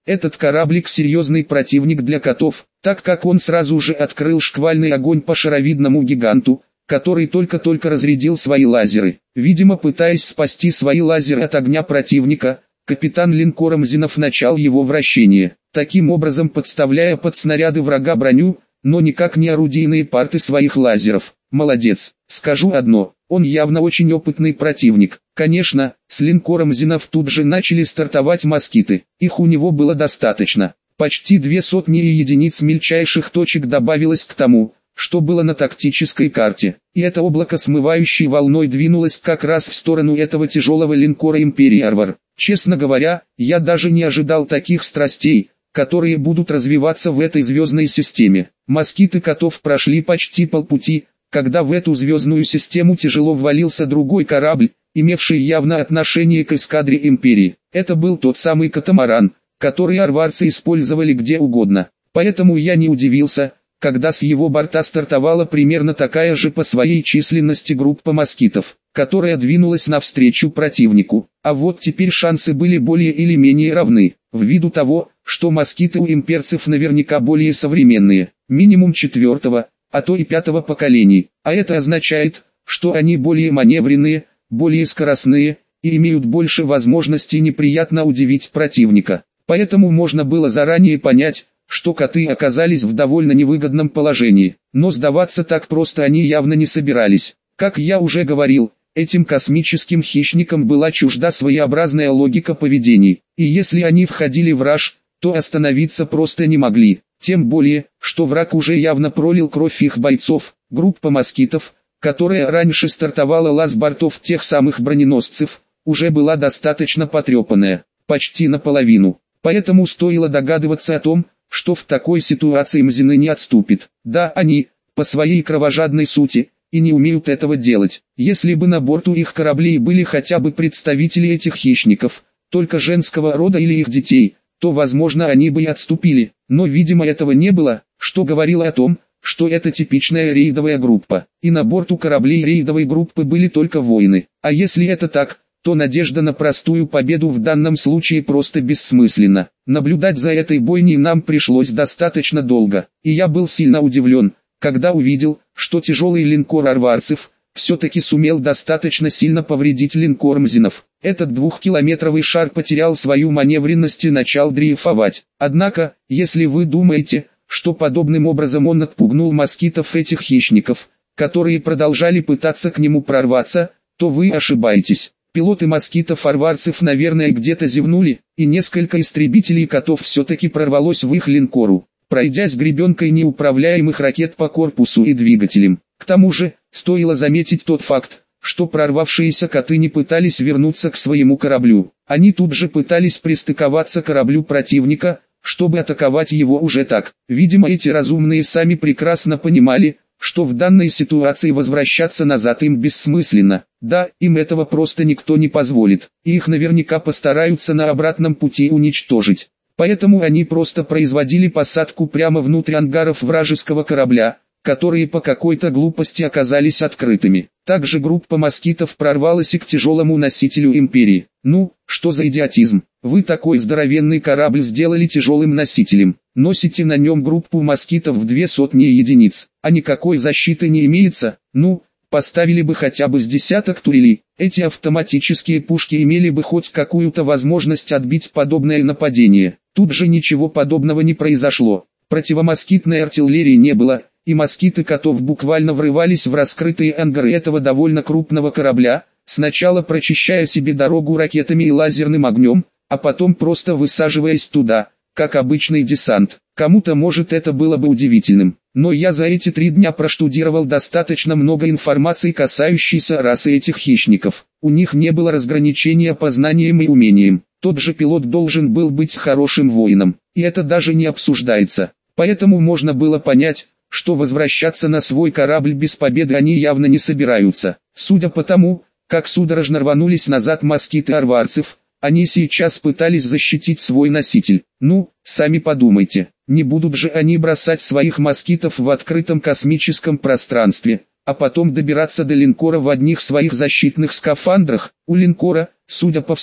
Этот кораблик серьезный противник для котов, так как он сразу же открыл шквальный огонь по шаровидному гиганту, который только-только разрядил свои лазеры. Видимо, пытаясь спасти свои лазеры от огня противника, капитан линкора Мзинов начал его вращение, таким образом подставляя под снаряды врага броню, но никак не орудийные парты своих лазеров. Молодец, скажу одно, он явно очень опытный противник. Конечно, с линкором Мзинов тут же начали стартовать москиты, их у него было достаточно. Почти две сотни единиц мельчайших точек добавилось к тому, что было на тактической карте, и это облако смывающей волной двинулось как раз в сторону этого тяжелого линкора Империи Арвар. Честно говоря, я даже не ожидал таких страстей, которые будут развиваться в этой звездной системе. Москиты котов прошли почти полпути, когда в эту звездную систему тяжело ввалился другой корабль, имевший явно отношение к эскадре Империи. Это был тот самый катамаран, который арварцы использовали где угодно. Поэтому я не удивился, когда с его борта стартовала примерно такая же по своей численности группа москитов, которая двинулась навстречу противнику. А вот теперь шансы были более или менее равны, ввиду того, что москиты у имперцев наверняка более современные, минимум четвертого, а то и пятого поколений, а это означает, что они более маневренные, более скоростные, и имеют больше возможностей неприятно удивить противника. Поэтому можно было заранее понять, что коты оказались в довольно невыгодном положении, но сдаваться так просто они явно не собирались. Как я уже говорил, этим космическим хищникам была чужда своеобразная логика поведений, и если они входили в раж, то остановиться просто не могли, тем более, что враг уже явно пролил кровь их бойцов. Группа москитов, которая раньше стартовала с бортов тех самых броненосцев, уже была достаточно потрепанная, почти наполовину, поэтому стоило догадываться о том, что в такой ситуации Мзины не отступит. Да, они, по своей кровожадной сути, и не умеют этого делать. Если бы на борту их кораблей были хотя бы представители этих хищников, только женского рода или их детей, то возможно они бы и отступили, но видимо этого не было, что говорило о том, что это типичная рейдовая группа, и на борту кораблей рейдовой группы были только воины. А если это так, то надежда на простую победу в данном случае просто бессмысленна. Наблюдать за этой бойней нам пришлось достаточно долго, и я был сильно удивлен, когда увидел, что тяжелый линкор арварцев все-таки сумел достаточно сильно повредить линкор Мзинов. Этот двухкилометровый шар потерял свою маневренность и начал дрейфовать. Однако, если вы думаете, что подобным образом он отпугнул москитов этих хищников, которые продолжали пытаться к нему прорваться, то вы ошибаетесь. Пилоты москитов-арварцев наверное где-то зевнули, и несколько истребителей котов все-таки прорвалось в их линкору, пройдясь гребенкой неуправляемых ракет по корпусу и двигателям. К тому же, стоило заметить тот факт, что прорвавшиеся коты не пытались вернуться к своему кораблю. Они тут же пытались пристыковаться к кораблю противника, чтобы атаковать его уже так. Видимо, эти разумные сами прекрасно понимали, что в данной ситуации возвращаться назад им бессмысленно. Да, им этого просто никто не позволит, и их наверняка постараются на обратном пути уничтожить. Поэтому они просто производили посадку прямо внутрь ангаров вражеского корабля, которые по какой-то глупости оказались открытыми. Также группа москитов прорвалась и к тяжелому носителю Империи. Ну, что за идиотизм? Вы такой здоровенный корабль сделали тяжелым носителем, носите на нем группу москитов в две сотни единиц, а никакой защиты не имеется. Ну, поставили бы хотя бы с десяток турелей, эти автоматические пушки имели бы хоть какую-то возможность отбить подобное нападение. Тут же ничего подобного не произошло, противомоскитной артиллерии не было, и москиты котов буквально врывались в раскрытые ангары этого довольно крупного корабля, сначала прочищая себе дорогу ракетами и лазерным огнем, а потом просто высаживаясь туда, как обычный десант. Кому-то может это было бы удивительным, но я за эти три дня проштудировал достаточно много информации, касающейся расы этих хищников. У них не было разграничения по знаниям и умениям. Тот же пилот должен был быть хорошим воином, и это даже не обсуждается. Поэтому можно было понять, что возвращаться на свой корабль без победы они явно не собираются. Судя по тому, как судорожно рванулись назад москиты арварцев, они сейчас пытались защитить свой носитель. Ну, сами подумайте, не будут же они бросать своих москитов в открытом космическом пространстве, а потом добираться до линкора в одних своих защитных скафандрах. У линкора, судя по всему,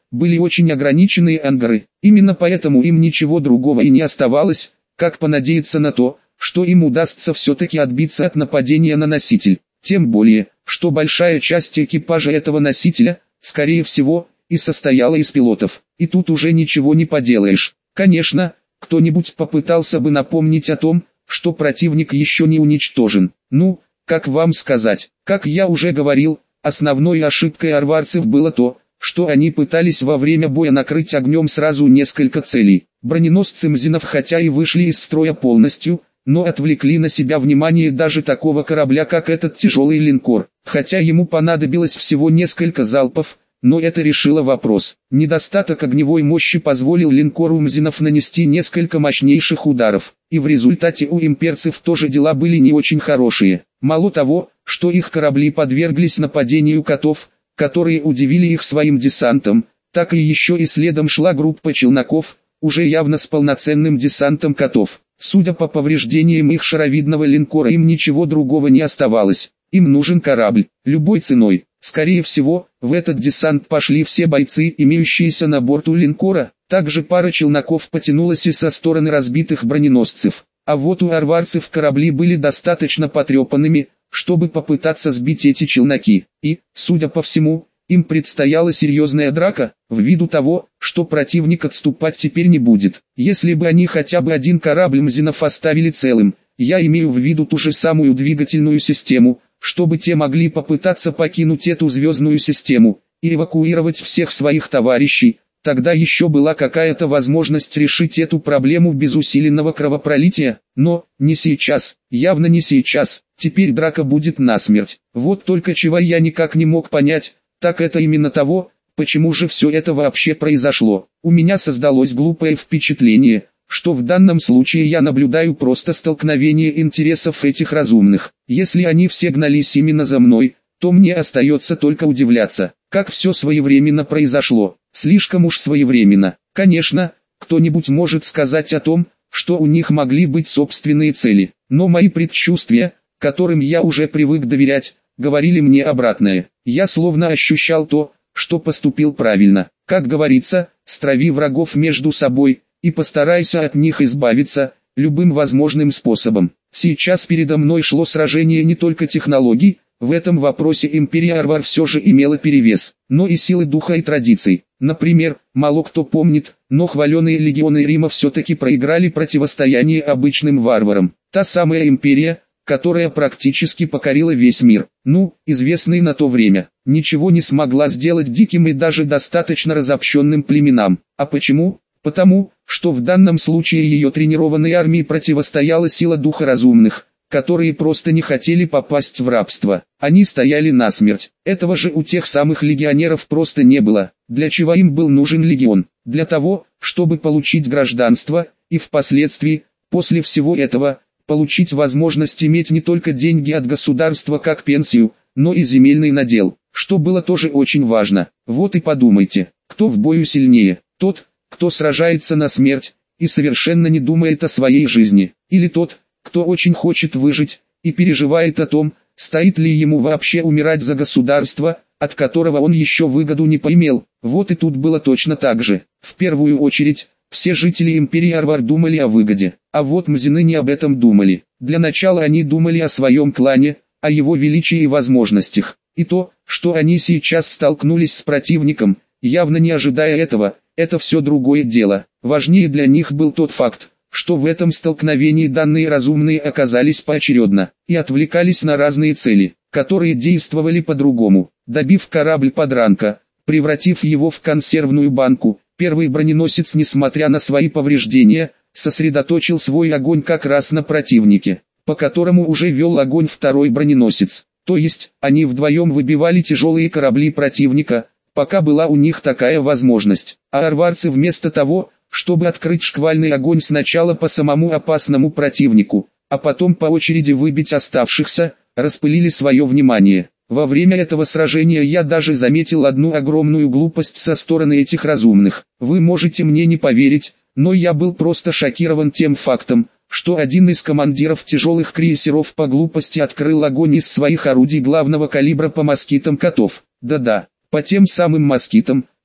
были очень ограниченные ангары. Именно поэтому им ничего другого и не оставалось, как понадеяться на то, что им удастся все-таки отбиться от нападения на носитель. Тем более, что большая часть экипажа этого носителя, скорее всего, и состояла из пилотов. И тут уже ничего не поделаешь. Конечно, кто-нибудь попытался бы напомнить о том, что противник еще не уничтожен. Ну, как вам сказать, как я уже говорил, основной ошибкой арварцев было то, что они пытались во время боя накрыть огнем сразу несколько целей. Броненосцы Мзинов хотя и вышли из строя полностью, но отвлекли на себя внимание даже такого корабля, как этот тяжелый линкор. Хотя ему понадобилось всего несколько залпов, но это решило вопрос. Недостаток огневой мощи позволил линкору Мзинов нанести несколько мощнейших ударов, и в результате у имперцев тоже дела были не очень хорошие. Мало того, что их корабли подверглись нападению котов, которые удивили их своим десантом, так и еще и следом шла группа челноков, уже явно с полноценным десантом котов. Судя по повреждениям их шаровидного линкора, им ничего другого не оставалось. Им нужен корабль, любой ценой. Скорее всего, в этот десант пошли все бойцы, имеющиеся на борту линкора. Также пара челноков потянулась и со стороны разбитых броненосцев. А вот у арварцев корабли были достаточно потрепанными, чтобы попытаться сбить эти челноки. И, судя по всему, им предстояла серьезная драка, ввиду того, что противник отступать теперь не будет. Если бы они хотя бы один корабль Мзинов оставили целым, я имею в виду ту же самую двигательную систему, чтобы те могли попытаться покинуть эту звездную систему и эвакуировать всех своих товарищей, тогда еще была какая-то возможность решить эту проблему без усиленного кровопролития, но не сейчас, явно не сейчас. Теперь драка будет насмерть. Вот только чего я никак не мог понять, так это именно того, почему же все это вообще произошло. У меня создалось глупое впечатление, что в данном случае я наблюдаю просто столкновение интересов этих разумных. Если они все гнались именно за мной, то мне остается только удивляться, как все своевременно произошло. Слишком уж своевременно. Конечно, кто-нибудь может сказать о том, что у них могли быть собственные цели, но мои предчувствия, которым я уже привык доверять, говорили мне обратное. Я словно ощущал то, что поступил правильно. Как говорится, страви врагов между собой и постарайся от них избавиться любым возможным способом. Сейчас передо мной шло сражение не только технологий, в этом вопросе империя Арвар все же имела перевес, но и силы духа и традиций. Например, мало кто помнит, но хваленые легионы Рима все-таки проиграли противостояние обычным варварам. Та самая империя, которая практически покорила весь мир, ну, известный на то время, ничего не смогла сделать диким и даже достаточно разобщенным племенам. А почему? Потому, что в данном случае ее тренированной армии противостояла сила духа разумных, которые просто не хотели попасть в рабство. Они стояли насмерть. Этого же у тех самых легионеров просто не было. Для чего им был нужен легион? Для того, чтобы получить гражданство, и впоследствии, после всего этого, получить возможность иметь не только деньги от государства как пенсию, но и земельный надел, что было тоже очень важно. Вот и подумайте, кто в бою сильнее, тот, кто сражается на смерть, и совершенно не думает о своей жизни, или тот, кто очень хочет выжить, и переживает о том, стоит ли ему вообще умирать за государство, от которого он еще выгоду не поимел. Вот и тут было точно так же. В первую очередь, все жители империи Арвар думали о выгоде, а вот Мзины не об этом думали. Для начала они думали о своем клане, о его величии и возможностях. И то, что они сейчас столкнулись с противником, явно не ожидая этого, это все другое дело. Важнее для них был тот факт, что в этом столкновении данные разумные оказались поочередно и отвлекались на разные цели, которые действовали по-другому. Добив корабль подранка, превратив его в консервную банку, первый броненосец, несмотря на свои повреждения, сосредоточил свой огонь как раз на противнике, по которому уже вел огонь второй броненосец. То есть, они вдвоем выбивали тяжелые корабли противника, пока была у них такая возможность. А арварцы вместо того, чтобы открыть шквальный огонь сначала по самому опасному противнику, а потом по очереди выбить оставшихся, распылили свое внимание. Во время этого сражения я даже заметил одну огромную глупость со стороны этих разумных. Вы можете мне не поверить, но я был просто шокирован тем фактом, что один из командиров тяжелых крейсеров по глупости открыл огонь из своих орудий главного калибра по москитам котов. Да-да, по тем самым москитам,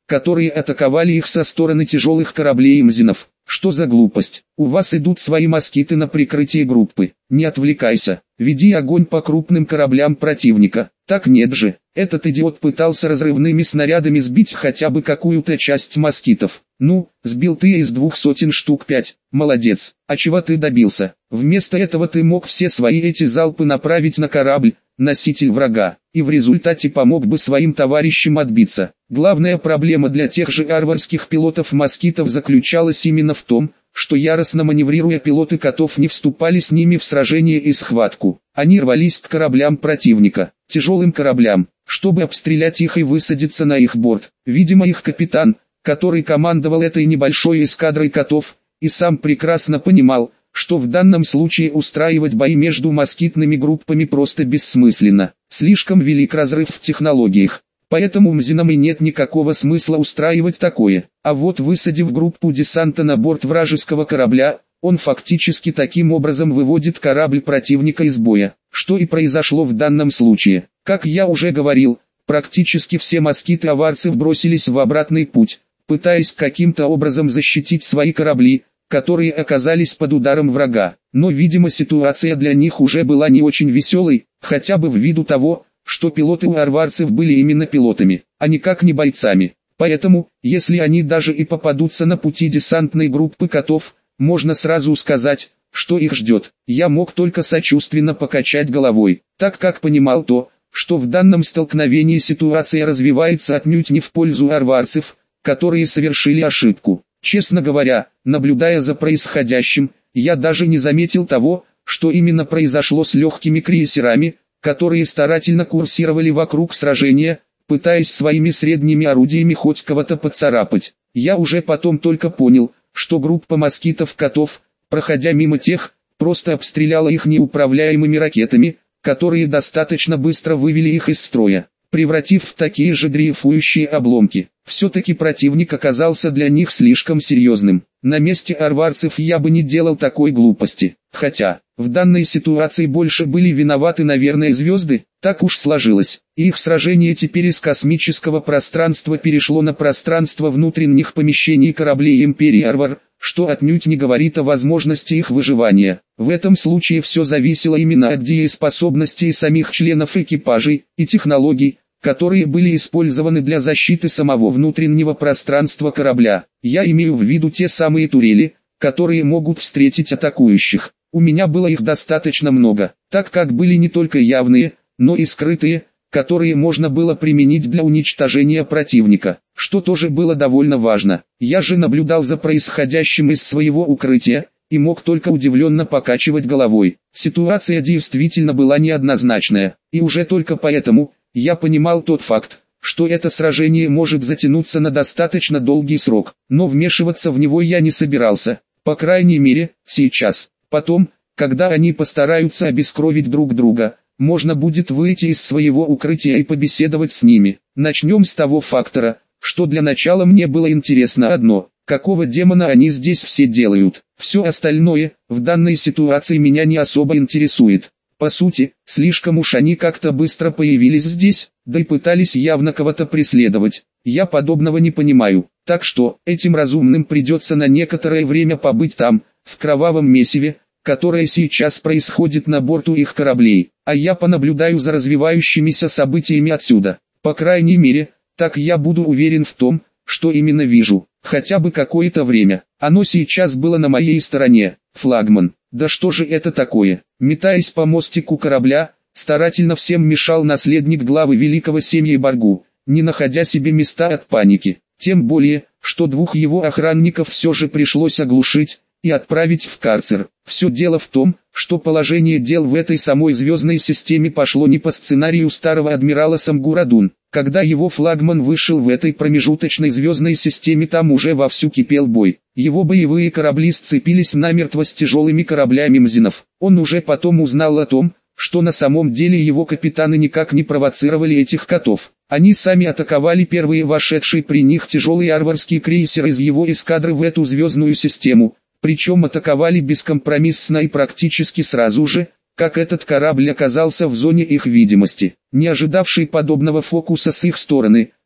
которые атаковали их со стороны тяжелых кораблей Мзинов. Что за глупость? У вас идут свои москиты на прикрытие группы. Не отвлекайся, веди огонь по крупным кораблям противника. Так нет же, этот идиот пытался разрывными снарядами сбить хотя бы какую-то часть москитов. Ну, сбил ты из двух сотен штук пять, молодец. А чего ты добился? Вместо этого ты мог все свои эти залпы направить на корабль, носитель врага, и в результате помог бы своим товарищам отбиться. Главная проблема для тех же варварских пилотов-москитов заключалась именно в том, что яростно маневрируя пилоты котов не вступали с ними в сражение и схватку. Они рвались к кораблям противника, тяжелым кораблям, чтобы обстрелять их и высадиться на их борт. Видимо, их капитан, который командовал этой небольшой эскадрой котов, и сам прекрасно понимал, что в данном случае устраивать бои между москитными группами просто бессмысленно. Слишком велик разрыв в технологиях. Поэтому Мзинам и нет никакого смысла устраивать такое. А вот высадив группу десанта на борт вражеского корабля, он фактически таким образом выводит корабль противника из боя. Что и произошло в данном случае. Как я уже говорил, практически все москиты аварцев бросились в обратный путь, пытаясь каким-то образом защитить свои корабли, которые оказались под ударом врага. Но, видимо, ситуация для них уже была не очень веселой, хотя бы ввиду того, что пилоты у арварцев были именно пилотами, а никак не бойцами. Поэтому, если они даже и попадутся на пути десантной группы котов, можно сразу сказать, что их ждет. Я мог только сочувственно покачать головой, так как понимал то, что в данном столкновении ситуация развивается отнюдь не в пользу арварцев, которые совершили ошибку. Честно говоря, наблюдая за происходящим, я даже не заметил того, что именно произошло с легкими крейсерами, которые старательно курсировали вокруг сражения, пытаясь своими средними орудиями хоть кого-то поцарапать. Я уже потом только понял, что группа москитов-котов, проходя мимо тех, просто обстреляла их неуправляемыми ракетами, которые достаточно быстро вывели их из строя, превратив в такие же дрейфующие обломки. Все-таки противник оказался для них слишком серьезным. На месте арварцев я бы не делал такой глупости. Хотя, в данной ситуации больше были виноваты, наверное, звезды, так уж сложилось. И их сражение теперь из космического пространства перешло на пространство внутренних помещений кораблей Империи Арвар, что отнюдь не говорит о возможности их выживания. В этом случае все зависело именно от дееспособности самих членов экипажей и технологий, которые были использованы для защиты самого внутреннего пространства корабля. Я имею в виду те самые турели, которые могут встретить атакующих. У меня было их достаточно много, так как были не только явные, но и скрытые, которые можно было применить для уничтожения противника, что тоже было довольно важно. Я же наблюдал за происходящим из своего укрытия, и мог только удивленно покачивать головой. Ситуация действительно была неоднозначная, и уже только поэтому я понимал тот факт, что это сражение может затянуться на достаточно долгий срок, но вмешиваться в него я не собирался, по крайней мере, сейчас. Потом, когда они постараются обескровить друг друга, можно будет выйти из своего укрытия и побеседовать с ними. Начнем с того фактора, что для начала мне было интересно одно: какого демона они здесь все делают. Все остальное, в данной ситуации меня не особо интересует. По сути, слишком уж они как-то быстро появились здесь, да и пытались явно кого-то преследовать. Я подобного не понимаю, так что этим разумным придется на некоторое время побыть там, в кровавом месиве, которое сейчас происходит на борту их кораблей, а я понаблюдаю за развивающимися событиями отсюда. По крайней мере, так я буду уверен в том, что именно вижу, хотя бы какое-то время. Оно сейчас было на моей стороне. Флагман, да что же это такое? Метаясь по мостику корабля, старательно всем мешал наследник главы великого семьи Баргу, не находя себе места от паники. Тем более, что двух его охранников все же пришлось оглушить и отправить в карцер. Все дело в том, что положение дел в этой самой звездной системе пошло не по сценарию старого адмирала Самгурадун. Когда его флагман вышел в этой промежуточной звездной системе, там уже вовсю кипел бой. Его боевые корабли сцепились намертво с тяжелыми кораблями Мзинов. Он уже потом узнал о том, что на самом деле его капитаны никак не провоцировали этих котов. Они сами атаковали первые вошедшие при них тяжелый арварский крейсер из его эскадры в эту звездную систему, причем атаковали бескомпромиссно и практически сразу же, как этот корабль оказался в зоне их видимости. Не ожидавший подобного фокуса с их стороны,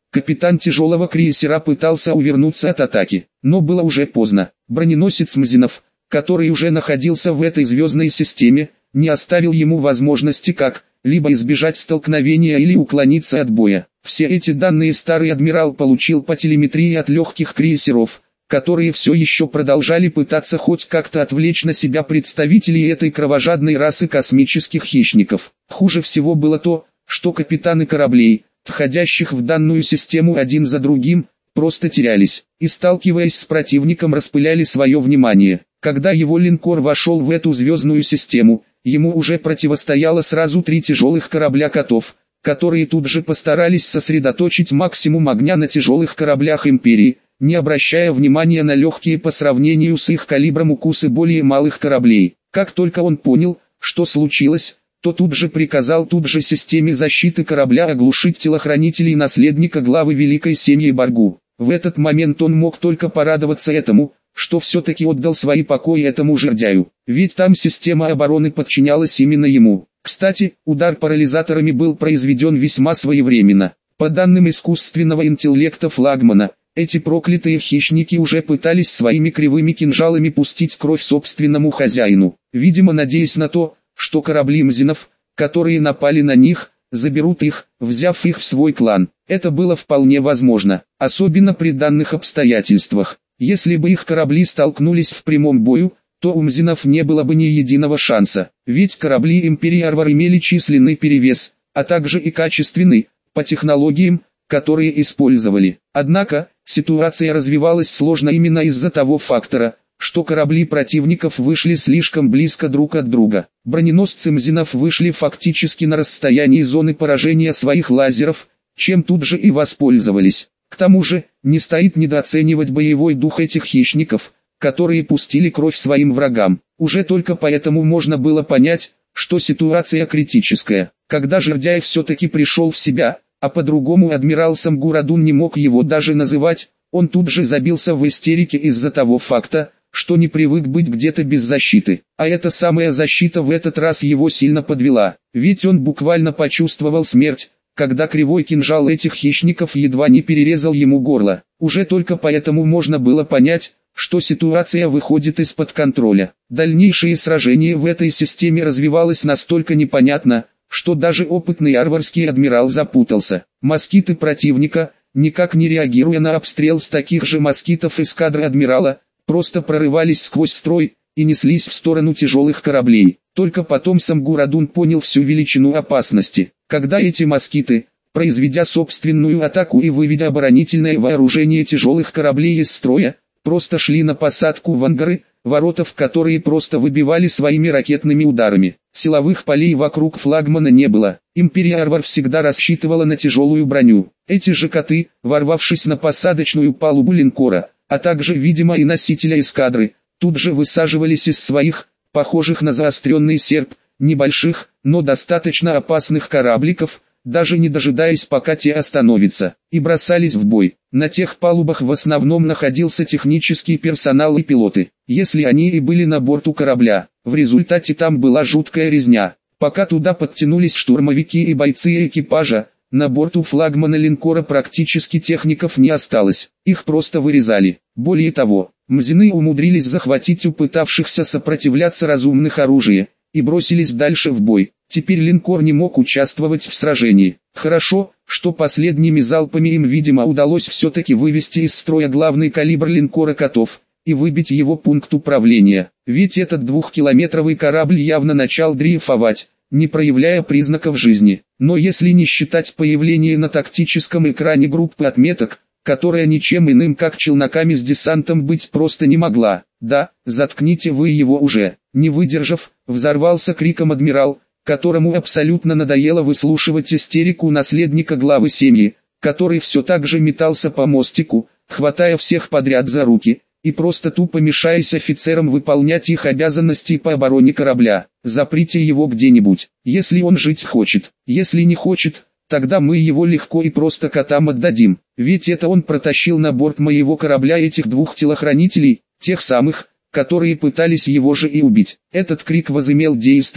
Капитан тяжелого крейсера пытался увернуться от атаки, но было уже поздно. Броненосец Мзинов, который уже находился в этой звездной системе, не оставил ему возможности как либо избежать столкновения или уклониться от боя. Все эти данные старый адмирал получил по телеметрии от легких крейсеров, которые все еще продолжали пытаться хоть как-то отвлечь на себя представителей этой кровожадной расы космических хищников. Хуже всего было то, что капитаны кораблей, входящих в данную систему один за другим, просто терялись, и сталкиваясь с противником распыляли свое внимание. Когда его линкор вошел в эту звездную систему, ему уже противостояло сразу три тяжелых корабля котов, которые тут же постарались сосредоточить максимум огня на тяжелых кораблях Империи, не обращая внимания на легкие по сравнению с их калибром укусы более малых кораблей. Как только он понял, что случилось, то тут же приказал тут же системе защиты корабля оглушить телохранителей наследника главы Великой Семьи Баргу. В этот момент он мог только порадоваться этому, что все-таки отдал свои покои этому жердяю, ведь там система обороны подчинялась именно ему. Кстати, удар парализаторами был произведен весьма своевременно. По данным искусственного интеллекта флагмана, эти проклятые хищники уже пытались своими кривыми кинжалами пустить кровь собственному хозяину, видимо надеясь на то, что корабли Мзинов, которые напали на них, заберут их, взяв их в свой клан. Это было вполне возможно, особенно при данных обстоятельствах. Если бы их корабли столкнулись в прямом бою, то у Мзинов не было бы ни единого шанса, ведь корабли Империи Арвар имели численный перевес, а также и качественный, по технологиям, которые использовали. Однако, ситуация развивалась сложно именно из-за того фактора, что корабли противников вышли слишком близко друг от друга. Броненосцы Мзинов вышли фактически на расстоянии зоны поражения своих лазеров, чем тут же и воспользовались. К тому же, не стоит недооценивать боевой дух этих хищников, которые пустили кровь своим врагам. Уже только поэтому можно было понять, что ситуация критическая. Когда жердяй все-таки пришел в себя, а по-другому адмирал Самгурадун не мог его даже называть, он тут же забился в истерике из-за того факта, что не привык быть где-то без защиты. А эта самая защита в этот раз его сильно подвела, ведь он буквально почувствовал смерть, когда кривой кинжал этих хищников едва не перерезал ему горло. Уже только поэтому можно было понять, что ситуация выходит из-под контроля. Дальнейшее сражение в этой системе развивалось настолько непонятно, что даже опытный арварский адмирал запутался. Москиты противника, никак не реагируя на обстрел с таких же москитов эскадры адмирала, просто прорывались сквозь строй и неслись в сторону тяжелых кораблей. Только потом Самгурадун понял всю величину опасности. Когда эти москиты, произведя собственную атаку и выведя оборонительное вооружение тяжелых кораблей из строя, просто шли на посадку в ангары, ворота в которые просто выбивали своими ракетными ударами. Силовых полей вокруг флагмана не было. Империя Арвар всегда рассчитывала на тяжелую броню. Эти же коты, ворвавшись на посадочную палубу линкора, а также, видимо, и носителя эскадры, тут же высаживались из своих, похожих на заостренный серп, небольших, но достаточно опасных корабликов, даже не дожидаясь пока те остановятся, и бросались в бой. На тех палубах в основном находился технический персонал и пилоты, если они и были на борту корабля. В результате там была жуткая резня. Пока туда подтянулись штурмовики и бойцы экипажа, на борту флагмана линкора практически техников не осталось, их просто вырезали. Более того, Мзины умудрились захватить у пытавшихся сопротивляться разумных оружие, и бросились дальше в бой. Теперь линкор не мог участвовать в сражении. Хорошо, что последними залпами им, видимо, удалось все-таки вывести из строя главный калибр линкора котов и выбить его пункт управления, ведь этот двухкилометровый корабль явно начал дрейфовать, не проявляя признаков жизни. Но если не считать появление на тактическом экране группы отметок, которая ничем иным как челноками с десантом быть просто не могла. «Да, заткните вы его уже!» Не выдержав, взорвался криком адмирал, которому абсолютно надоело выслушивать истерику наследника главы семьи, который все так же метался по мостику, хватая всех подряд за руки, и просто тупо мешаясь офицерам выполнять их обязанности по обороне корабля. Заприте его где-нибудь, если он жить хочет. Если не хочет, тогда мы его легко и просто котам отдадим, ведь это он протащил на борт моего корабля этих двух телохранителей, тех самых, которые пытались его же и убить. Этот крик возымел действие,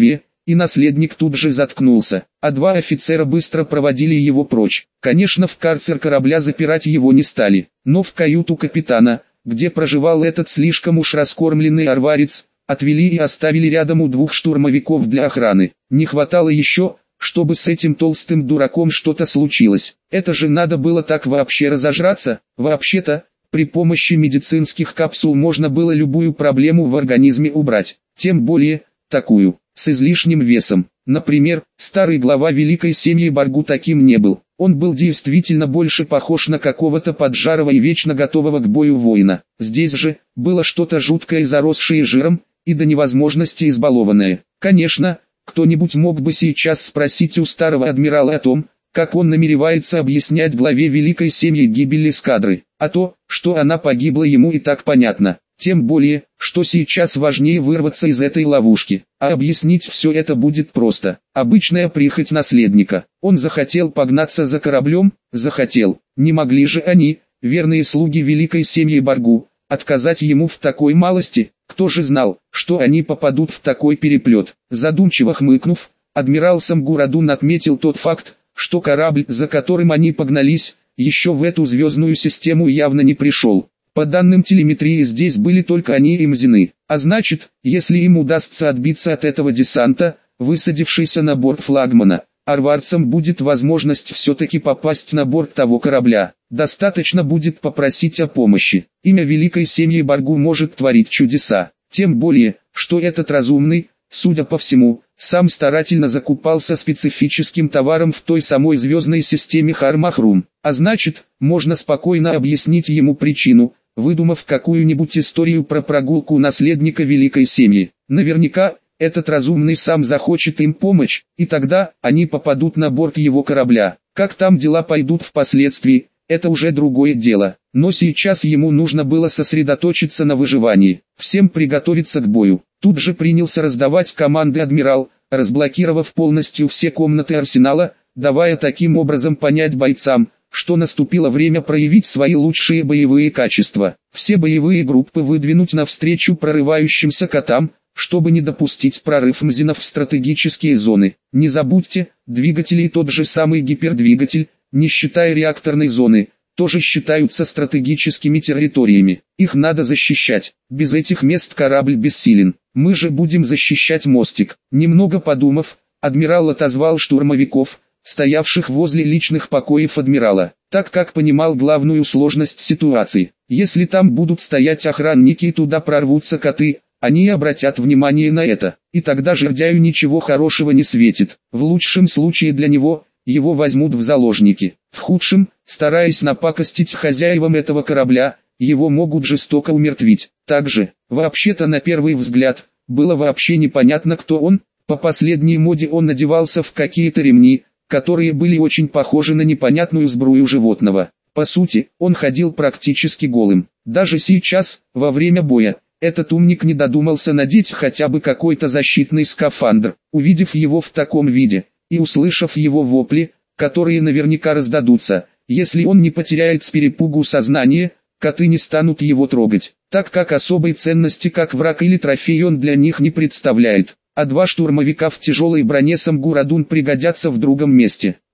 и наследник тут же заткнулся, а два офицера быстро проводили его прочь. Конечно, в карцер корабля запирать его не стали, но в каюту капитана, где проживал этот слишком уж раскормленный арварец, отвели и оставили рядом у двух штурмовиков для охраны. Не хватало еще, чтобы с этим толстым дураком что-то случилось. Это же надо было так вообще разожраться. Вообще-то, при помощи медицинских капсул можно было любую проблему в организме убрать, тем более, такую, с излишним весом. Например, старый глава великой семьи Баргу таким не был. Он был действительно больше похож на какого-то поджарого и вечно готового к бою воина. Здесь же, было что-то жуткое, заросшее жиром, и до невозможности избалованное. Конечно, кто-нибудь мог бы сейчас спросить у старого адмирала о том, как он намеревается объяснять главе великой семьи гибель эскадры, а то, что она погибла, ему и так понятно. Тем более, что сейчас важнее вырваться из этой ловушки, а объяснить все это будет просто. Обычная прихоть наследника. Он захотел погнаться за кораблем, захотел. Не могли же они, верные слуги великой семьи Баргу, отказать ему в такой малости. Кто же знал, что они попадут в такой переплет? Задумчиво хмыкнув, адмирал Самгурадун отметил тот факт, что корабль, за которым они погнались, еще в эту звездную систему явно не пришел. По данным телеметрии, здесь были только они и Мзины, а значит, если им удастся отбиться от этого десанта, высадившийся на борт флагмана, арварцам будет возможность все-таки попасть на борт того корабля. Достаточно будет попросить о помощи. Имя великой семьи Баргу может творить чудеса, тем более, что этот разумный, судя по всему, сам старательно закупался специфическим товаром в той самой звездной системе Хармахрум, а значит, можно спокойно объяснить ему причину, выдумав какую-нибудь историю про прогулку наследника великой семьи. Наверняка, этот разумный сам захочет им помочь, и тогда они попадут на борт его корабля. Как там дела пойдут впоследствии, это уже другое дело, но сейчас ему нужно было сосредоточиться на выживании, всем приготовиться к бою. Тут же принялся раздавать команды адмирал, разблокировав полностью все комнаты арсенала, давая таким образом понять бойцам, что наступило время проявить свои лучшие боевые качества. Все боевые группы выдвинуть навстречу прорывающимся котам, чтобы не допустить прорыв Мзинов в стратегические зоны. Не забудьте, двигатели и тот же самый гипердвигатель, не считая реакторной зоны, тоже считаются стратегическими территориями. Их надо защищать. Без этих мест корабль бессилен. Мы же будем защищать мостик. Немного подумав, адмирал отозвал штурмовиков, стоявших возле личных покоев адмирала, так как понимал главную сложность ситуации. Если там будут стоять охранники и туда прорвутся коты, они обратят внимание на это, и тогда жердяю ничего хорошего не светит. В лучшем случае для него, его возьмут в заложники. В худшем, стараясь напакостить хозяевам этого корабля, его могут жестоко умертвить. Также, вообще-то на первый взгляд, было вообще непонятно, кто он. По последней моде он надевался в какие-то ремни, которые были очень похожи на непонятную сбрую животного. По сути, он ходил практически голым. Даже сейчас, во время боя, этот умник не додумался надеть хотя бы какой-то защитный скафандр. Увидев его в таком виде, и услышав его вопли, которые наверняка раздадутся, если он не потеряет с перепугу сознание, коты не станут его трогать, так как особой ценности как враг или трофей он для них не представляет, а два штурмовика в тяжелой броне Самгурадун пригодятся в другом месте.